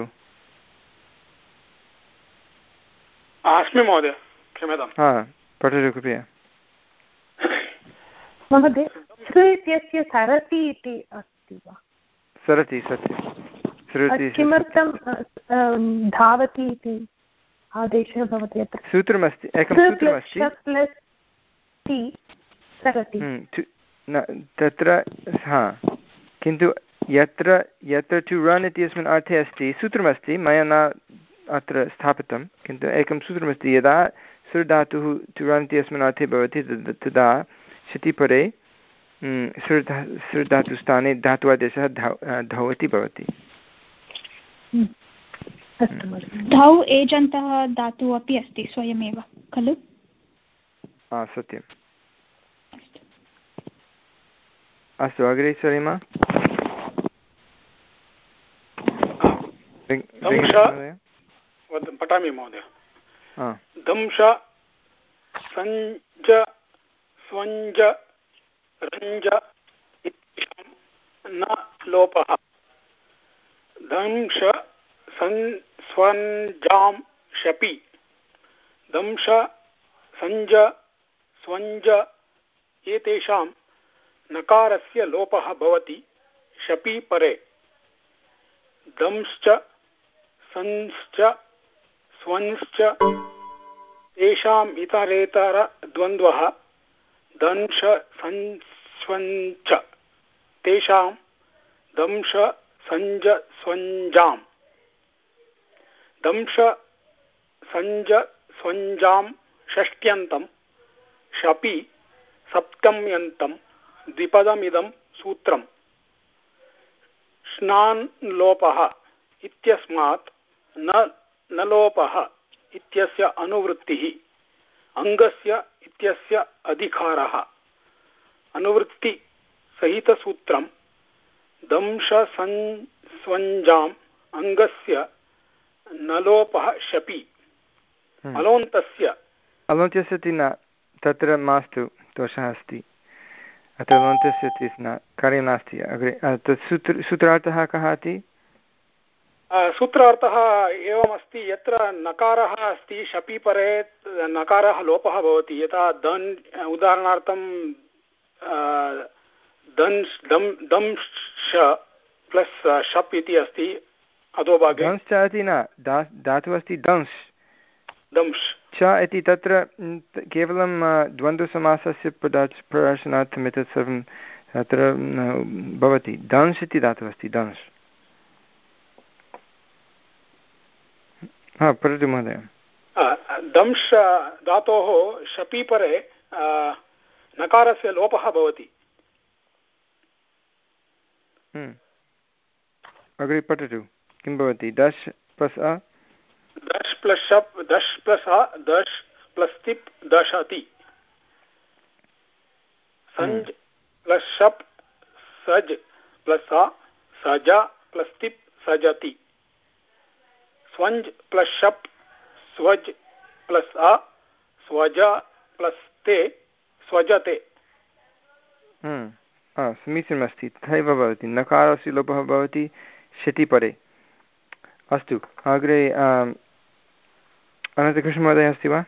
अस्मि महोदय क्षम्यतां हा पठतु कृपया महोदय सृ इत्यस्य सरति इति अस्ति वा सरति सत्यं किमर्थं धावति इति आदेशः भवति अत्र सूत्रमस्ति एकं सूत्रमस्ति तत्र हा किन्तु यत्र यत्र टु रन् इत्यस्मिन् अर्थे अस्ति सूत्रमस्ति मया न अत्र स्थापितं किन्तु एकं सूत्रमस्ति यदा सृ धातुः टु रन् इत्यस्मिन् अर्थे भवति तदा क्षितिपरे सृ सृ धातुस्थाने धात्वादेशः धौ धौ इति भवति धौ एजन्तः धातुः अपि अस्ति स्वयमेव खलु सत्यम् अस्तु अग्रे सरेम पठामि महोदय दंश सञ्ज स्वञ्ज रञ्ज न लोपः दंश सन् स्वञ्जां शपि दंश सञ्ज स्वञ्ज एतेषां नकारस्य लोपः भवति शपि परे दंश्च संश्च स्वंश्च तेषाम् इतरेतरद्वन्द्वः दंश संस्वञ्च तेषां दंश संज स्वञ्जां दंश संज स्वञ्जां षष्ट्यन्तं शपि सप्तम्यन्तं द्विपदमिदं सूत्रम् स्नान् लोपः इत्यस्मात् न न लोपः इत्यस्य अनुवृत्तिः अङ्गस्य इत्यस्य अधिकारः अनुवृत्तिसहितसूत्रं दंश संस्वञ्जाम् अङ्गस्य न लोपः शपि अलोन्तस्य अलोन्तस्य न तत्र मास्तु दोषः अस्ति अत्र लोन्तस्य इति न कार्यं नास्ति अग्रे तत् सूत्र सूत्रार्थः कः अस्ति सूत्रार्थः एवमस्ति यत्र नकारः अस्ति शपि परे नकारः लोपः भवति यथा दन् उदाहरणार्थं दन् दम् दंश प्लस् शप् इति अस्ति अधोभागे दंश्च इति न धातुः अस्ति दंश् दंश् च इति तत्र केवलं द्वन्द्वसमासस्य प्रदर्शनार्थम् एतत् सर्वं तत्र भवति दंश् इति धातुः अस्ति दंश् हा पठतु महोदय दंश धातोः शपि परे नकारस्य लोपः भवति अग्रे पठतु किं भवति दश प्लस् अ दश प्लस् शप् दश प्लस् अ दश प्लस् तिप् दशति सञ्ज् प्लस् शप् सज् प्लस् अ सज प्लस् तिप् सजति स्वञ्ज् प्लस् शप् स्वज् प्लस् अ स्वज प्लस् ते स्वजते समीचीनमस्ति तथैव भवति नकारस्य लोपः भवति शति परे अस्तु अग्रे अनन्तकृष्णमहोदय अस्ति वा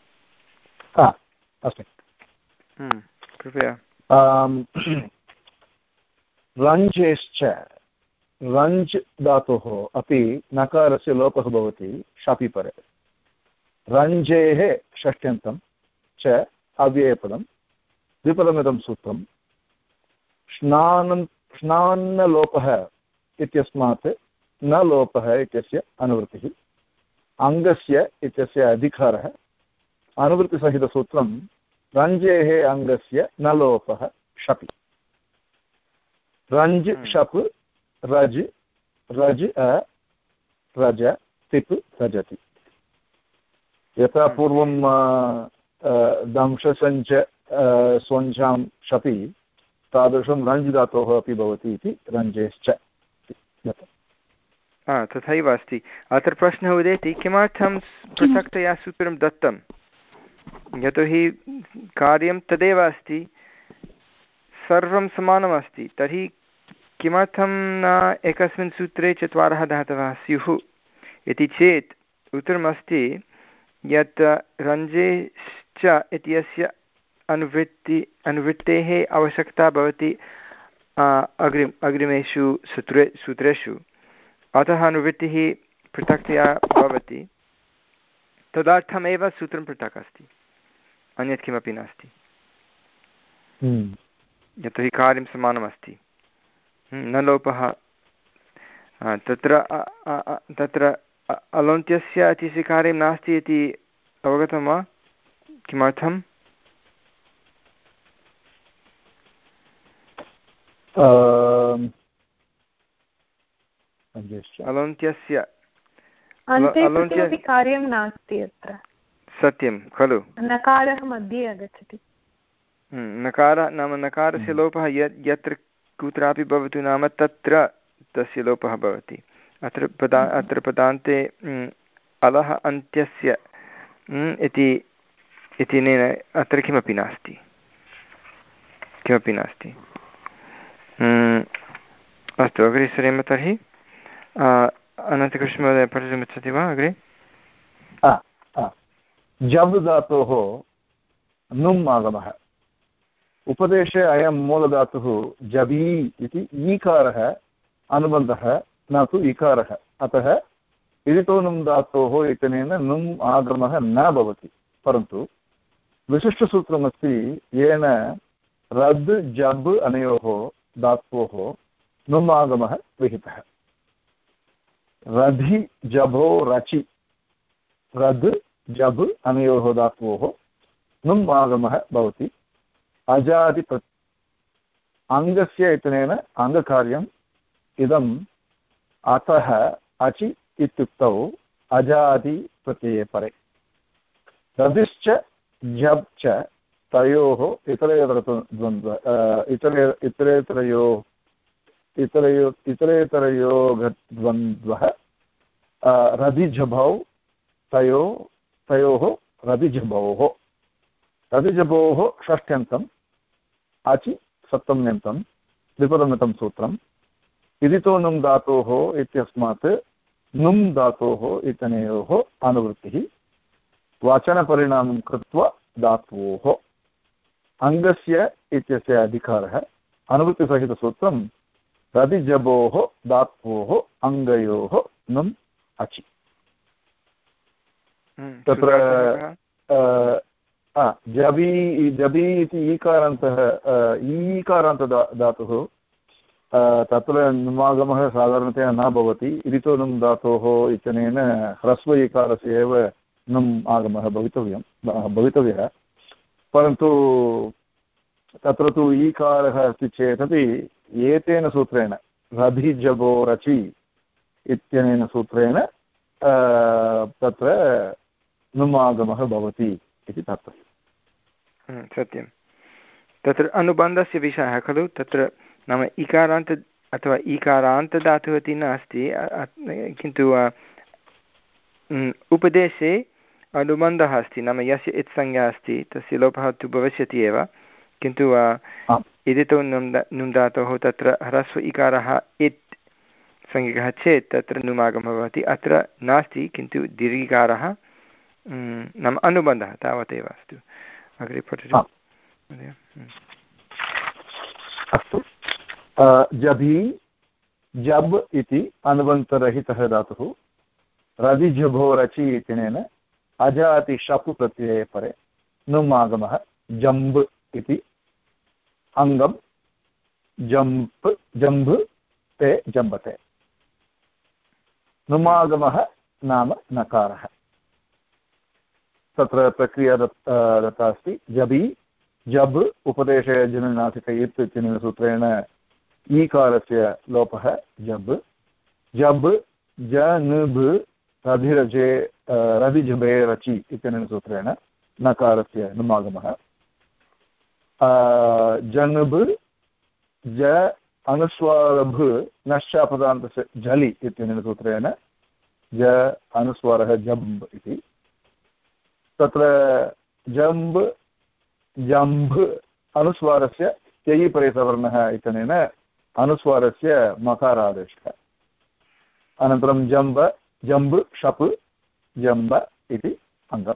अस्ति कृपया रञ्जेश्च रञ्ज् धातोः अपि नकारस्य लोपः भवति शपि परे रञ्जेः षष्ट्यन्तं च अव्ययपदं द्विपदमिदं सूत्रं स्नानं स्नानलोपः इत्यस्मात् न लोपः इत्यस्य अनुवृत्तिः अङ्गस्य इत्यस्य अधिकारः अनुवृत्तिसहितसूत्रं रञ्जेः अङ्गस्य न लोपः शपि रञ्ज् शप् रज् रज् अ रज तिप् रजति यथा पूर्वं दंशसञ्च स्वञ्जां शपि तादृशं रञ्ज् धातोः अपि भवति इति रञ्जेश्च तथैव अस्ति अत्र प्रश्नः उदेति किमर्थं पृथक्तया सूत्रं दत्तं यतोहि कार्यं तदेव अस्ति सर्वं समानमस्ति तर्हि किमर्थं न एकस्मिन् सूत्रे चत्वारः धातवः स्युः इति चेत् उत्तरमस्ति यत् रञ्जेश्च इत्यस्य अनुवृत्ति अनुवृत्तेः आवश्यकता भवति अग्रिम अग्रिमेषु सूत्रे सूत्रेषु अतः अनुवृत्तिः पृथक्तया भवति तदर्थमेव सूत्रं पृथक् अस्ति अन्यत् किमपि नास्ति यतोहि कार्यं समानमस्ति न लोपः तत्र तत्र अलोन्त्यस्य अतिस्य कार्यं नास्ति इति अवगतं वा किमर्थं अलोन्त्यस्य कार्यं नास्ति अत्र सत्यं खलु नकारः मध्ये आगच्छति नकार नाम नकारस्य लोपः यत् यत्र कुत्रापि भवतु नाम तत्र तस्य लोपः भवति अत्र पदा अत्र पदान्ते अलः अन्त्यस्य इति इत्यनेन अत्र किमपि नास्ति किमपि नास्ति अस्तु अग्रे सरेम तर्हि अनन्तकृष्णमहोदय पठितुमिच्छति वा अग्रे जब् धातोः नुम् आगमः उपदेशे अयं मूलधातुः जबी इति ईकारः अनुबन्धः न तु इकारः अतः इदितो नुम् धातोः इत्यनेन नुम् आगमः न भवति परन्तु विशिष्टसूत्रमस्ति येन रद् जब् अनयोः धात्वोः नुम् आगमः विहितः रधि जभो रचि रद् जब् अनयोः धात्वोः नुम् आगमः भवति अजादि प्र अङ्गस्य इत्यनेन अङ्गकार्यम् इदम् अतः अचि इत्युक्तौ अजादि प्रत्यये परे रदिश्च जब् च तयोः इतरेतरद्वन्द्व इतरे इतरेतरयोः इतरयो इतरेतरयोः द्वन्द्वः रदिजभौ तयो तयोः रदिजभोः रतिजपोः षष्ठ्यन्तम् अचि सप्तम्यन्तं द्विपदमितं सूत्रम् इदितो नुम् धातोः इत्यस्मात् नुम् धातोः इत्यनयोः अनुवृत्तिः वचनपरिणामं कृत्वा धात्वोः अङ्गस्य इत्यस्य अधिकारः अनुवृत्तिसहितसूत्रं रतिजपोः धात्वोः अङ्गयोः नुम् अचि तत्र जबि जबि इति ईकारान्तः ईकारान्त धातुः तत्र नुमागमः साधारणतया न भवति इदितो नुम् धातोः इत्यनेन ह्रस्व इकारस्य एव नुम् आगमः भवितव्यं भवितव्यः परन्तु तत्र तु ईकारः अस्ति चेदपि एतेन सूत्रेण रधिजबो रचि इत्यनेन सूत्रेण तत्र नुम् आगमः भवति इति तात्पर्यं। सत्यं तत्र अनुबन्धस्य विषयः खलु तत्र नाम इकारान्त अथवा ईकारान्तदातुः इति नास्ति किन्तु उपदेशे अनुबन्धः अस्ति नाम यस्य इत्संज्ञा अस्ति तस्य लोपः तु भविष्यति एव किन्तु इदितो नुम् धातोः तत्र ह्रस्व इकारः इत् संज्ञकः चेत् तत्र नुमागमः भवति अत्र नास्ति किन्तु दीर्घिकारः नाम अनुबन्धः तावदेव अस्तु अग्रे पठतु। अस्तु जभि जब् इति अनुबन्धरहितः धातुः रदिजभो रचि इत्यनेन अजाति शप् प्रत्यये परे नुम् आगमः जम्ब् इति अङ्गं जम्प् जम्ब् ते जम्बते नुमागमः नाम नकारः तत्र प्रक्रिया दत्ता अस्ति जबि जब् उपदेशे जननासिक इत् इत्यनेन सूत्रेण ईकारस्य लोपः जब् जब् जन्ब् रधिरजे रधिजबे रचि इत्यनेन सूत्रेण नकारस्य नुमागमः जन्ब् ज अनुस्वारभ् नश्चापदान्तस्य झलि इत्यनेन सूत्रेण ज अनुस्वारः जम्ब् इति तत्र जम्ब् जम्ब् अनुस्वारस्य त्ययि परेतवर्णः इत्यनेन अनुस्वारस्य मकारादेशः अनन्तरं जम्ब जम्ब् शप् जम्ब इति अङ्गम्।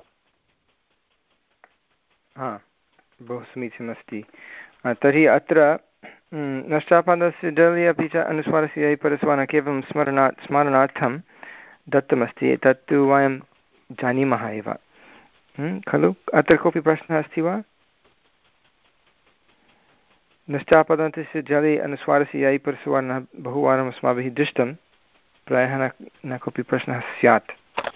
हा बहु समीचीनमस्ति। तर्हि अत्र नष्टापादस्य डलि अपि च अनुस्वारस्य ययि परस्वरः केवलं स्मरणात् स्मरणार्थं दत्तमस्ति तत्तु वयं जानीमः एव खलु। अत्र कोऽपि प्रश्नः अस्ति वा? नष्टापदन्तस्य जले अनुस्वारस्य ययि परस्वरः बहुवारम् अस्माभिः दृष्टं प्रायः न न कोऽपि प्रश्नः स्यात्।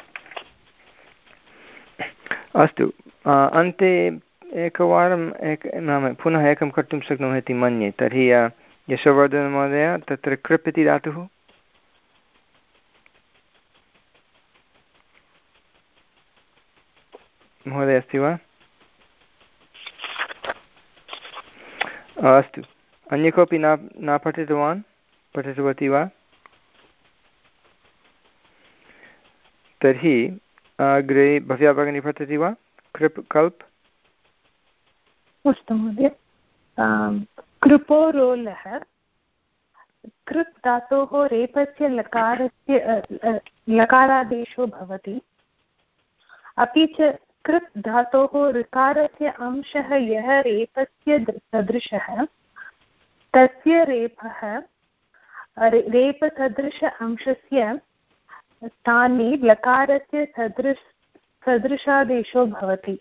अस्तु अन्ते एकवारम् एक नाम पुनः एकं कर्तुं शक्नुमः इति मन्ये। तर्हि यशोवर्धनमहोदय तत्र कृप् इति धातुः महोदय अस्ति वा? अस्तु अन्य कोऽपि न न पठितवान् पठितवती वा? तर्हि अग्रे भव्या भगिनी पठति वा कृप् कल्प्? अस्तु महोदय। कृपोरोलः कृप् धातोः रेपस्य लकारस्य लकारादेशो भवति अपि च कृप् धातोः ऋकारस्य अंशः यः रेपस्य सदृशः तस्य रेपः रेपसदृश अंशस्य स्थाने लकारस्य सदृश सदृशादेशो भवति।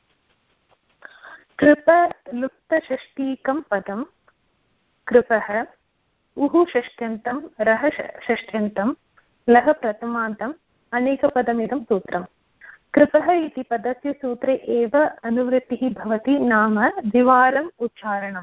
कृप लुप्तषष्ठीकं पदं कृपः उः षष्ट्यन्तं रः षष्ट्यन्तं लः प्रथमान्तम् अनेकपदमिदं सूत्रम्। कृपः इति पदस्य सूत्रे एव अनुवृत्तिः भवति नाम द्विवारम् उच्चारणम्।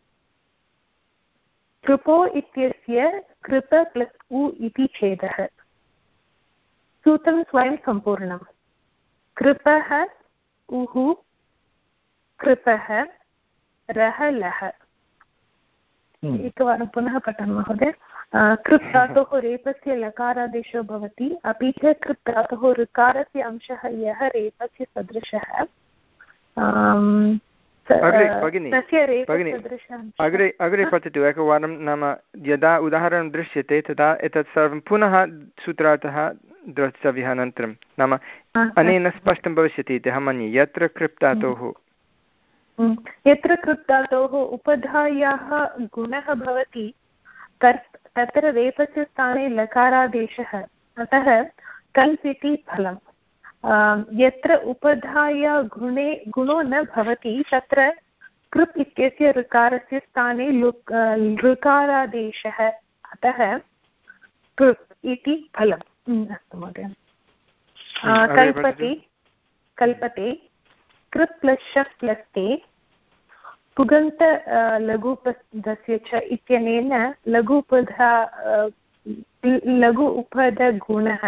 कृपो इत्यस्य कृप प्लस् उ इति छेदः सूत्रं स्वयं सम्पूर्णम्। कृपः उः कृपः रः लः। एकवारं पुनः पठामि महोदय। कृप् धातोः रेपस्य लकारादेशो भवति अपि च कृप् धातोः ऋकारस्य अंशः यः रेपस्य सदृशः अग्रे भगिनि अग्रे अग्रे पठतु एकवारं नाम यदा उदाहरणं दृश्यते तदा एतत् सर्वं पुनः सूत्रार्थः द्रष्टव्यः अनन्तरं नाम अनेन स्पष्टं भविष्यति इति अहं मन्ये यत्र कृप्धातोः यत्र कृप्धातोः उपधायाः गुणः भवति तत्र रेफस्य स्थाने लकारादेशः अतः कल्प् इति फलम् यत्र उपधाया गुणे गुणो न भवति तत्र कृप् इत्यस्य ऋकारस्य स्थाने ऋकारादेशः अतः कृप् इति फलम् अस्तु महोदय कल्पते कल्पते कृप् प्लस् शप् प्लस् ते पुगन्त लघुपदस्य च इत्यनेन लघु उपधा लघु उपधगुणः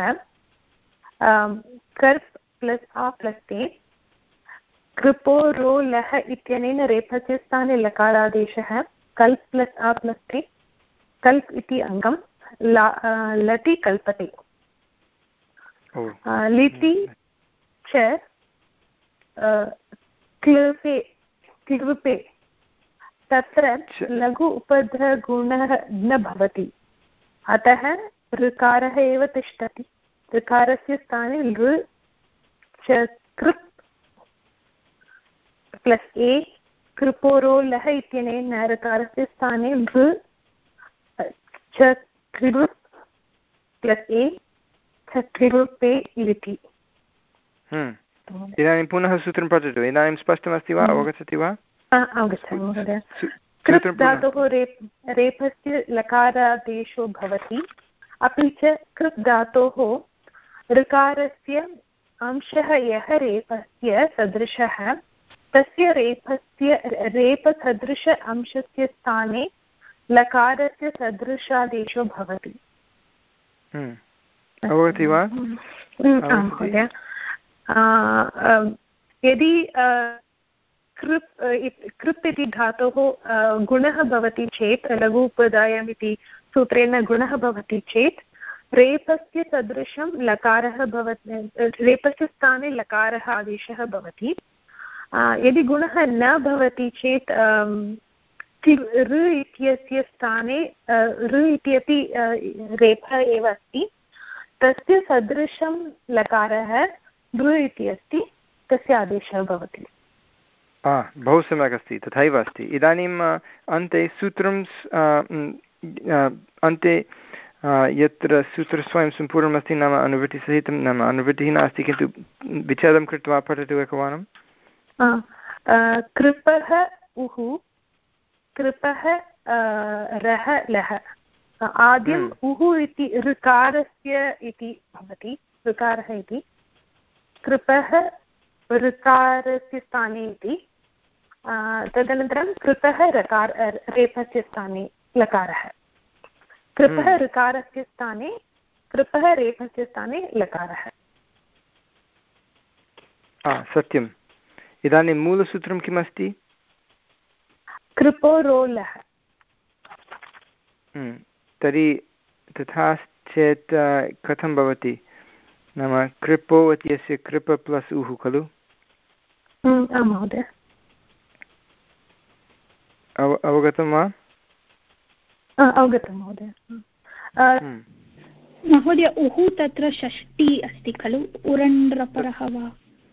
कर्प् प्लस् आ प्लस् ते कृपो रो लः इत्यनेन रेफस्य स्थाने लकारादेशः कल्प् प्लस् आ प्लस् ते कल्प् इति अङ्गं लटि कल्पते लिटि च क्लृपे क्लृपे तत्र लघु उपधगुणः न भवति अतः ऋकारः एव तिष्ठति ऋकारस्य स्थाने लृ च कृप् प्लस् ए कृपोरो लः इत्यनेन ऋकारस्य स्थाने लृ च कृप् प्लस् ए च कृपे इति इदानीं पुनः सूत्रं पठतु इदानीं स्पष्टमस्ति वा अवगच्छति वा अवगच्छामि महोदय कृप् धातोः रेप् रेफस्य लकारादेशो भवति अपि च कृप् धातोः ऋकारस्य अंशः यः रेफस्य सदृशः तस्य रेफस्य रेफसदृश अंशस्य स्थाने लकारस्य सदृशादेशो भवति अवगति वा महोदय यदि कृप् कृप् इति धातोः गुणः भवति चेत् लघु उपधायाम् इति सूत्रेण गुणः भवति चेत् रेफस्य सदृशं लकारः भवति रेफस्य स्थाने लकारः आदेशः भवति यदि गुणः न भवति चेत् ऋ इत्यस्य स्थाने ऋ इत्यपि रेफः एव अस्ति तस्य सदृशं लकारः ऋ इति अस्ति तस्य आदेशः भवति बहु सम्यक् अस्ति तथैव अस्ति इदानीम् अन्ते सूत्रं अन्ते यत्र सूत्रस्वयं सम्पूर्णमस्ति नाम अनुवृत्तिसहितं नाम अनुवृत्तिः नास्ति किन्तु विच्छेदं कृत्वा पठतु एकवारं कृपः उः कृपः रः लः आद्यम् उः इति ऋकारस्य इति भवति ऋकारः इति कृपः ऋकारस्य स्थाने इति तदनन्तरं कृपः रकार रेफस्य स्थाने लकारः कृपः ऋकारस्य स्थाने कृपः रेफस्य स्थाने लकारः सत्यम् इदानीं मूलसूत्रं किमस्ति कृपो रोलः तर्हि तथा चेत् कथं भवति नाम कृपो इत्यस्य कृप प्लस् उः खलु आं महोदय अव अवगतं वा अवगतं महोदय महोदय उः तत्र षष्ठी अस्ति खलु उरण्ड्रपरः वा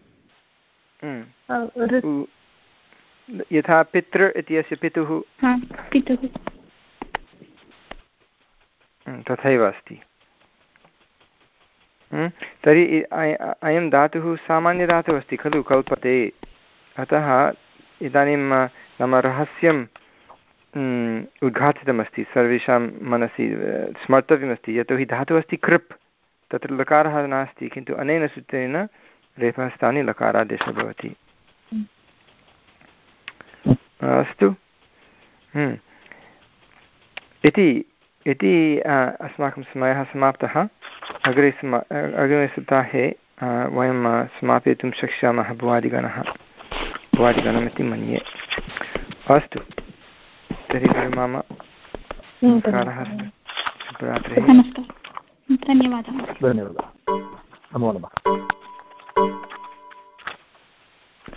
यथा पितृ इत्यस्य पितुः पितुः तथैव अस्ति तर्हि अयं धातुः सामान्यधातुः अस्ति खलु कल्पते अतः इदानीं नाम रहस्यं उद्घाटितमस्ति सर्वेषां मनसि स्मर्तव्यमस्ति यतोहि धातुः अस्ति कृप् तत्र लकारः नास्ति किन्तु अनेन सूत्रेण रेफः स्थाने लकारादेशः भवति अस्तु इति इति अस्माकं समयः समाप्तः अग्रे समा अग्रिमे सप्ताहे वयं समापयितुं शक्ष्यामः भुवादिगणः भुवादिगणमिति मन्ये अस्तु तर्हि विरमाम नमस्कारः शुभरात्रिः धन्यवादः धन्यवादः नमो नमः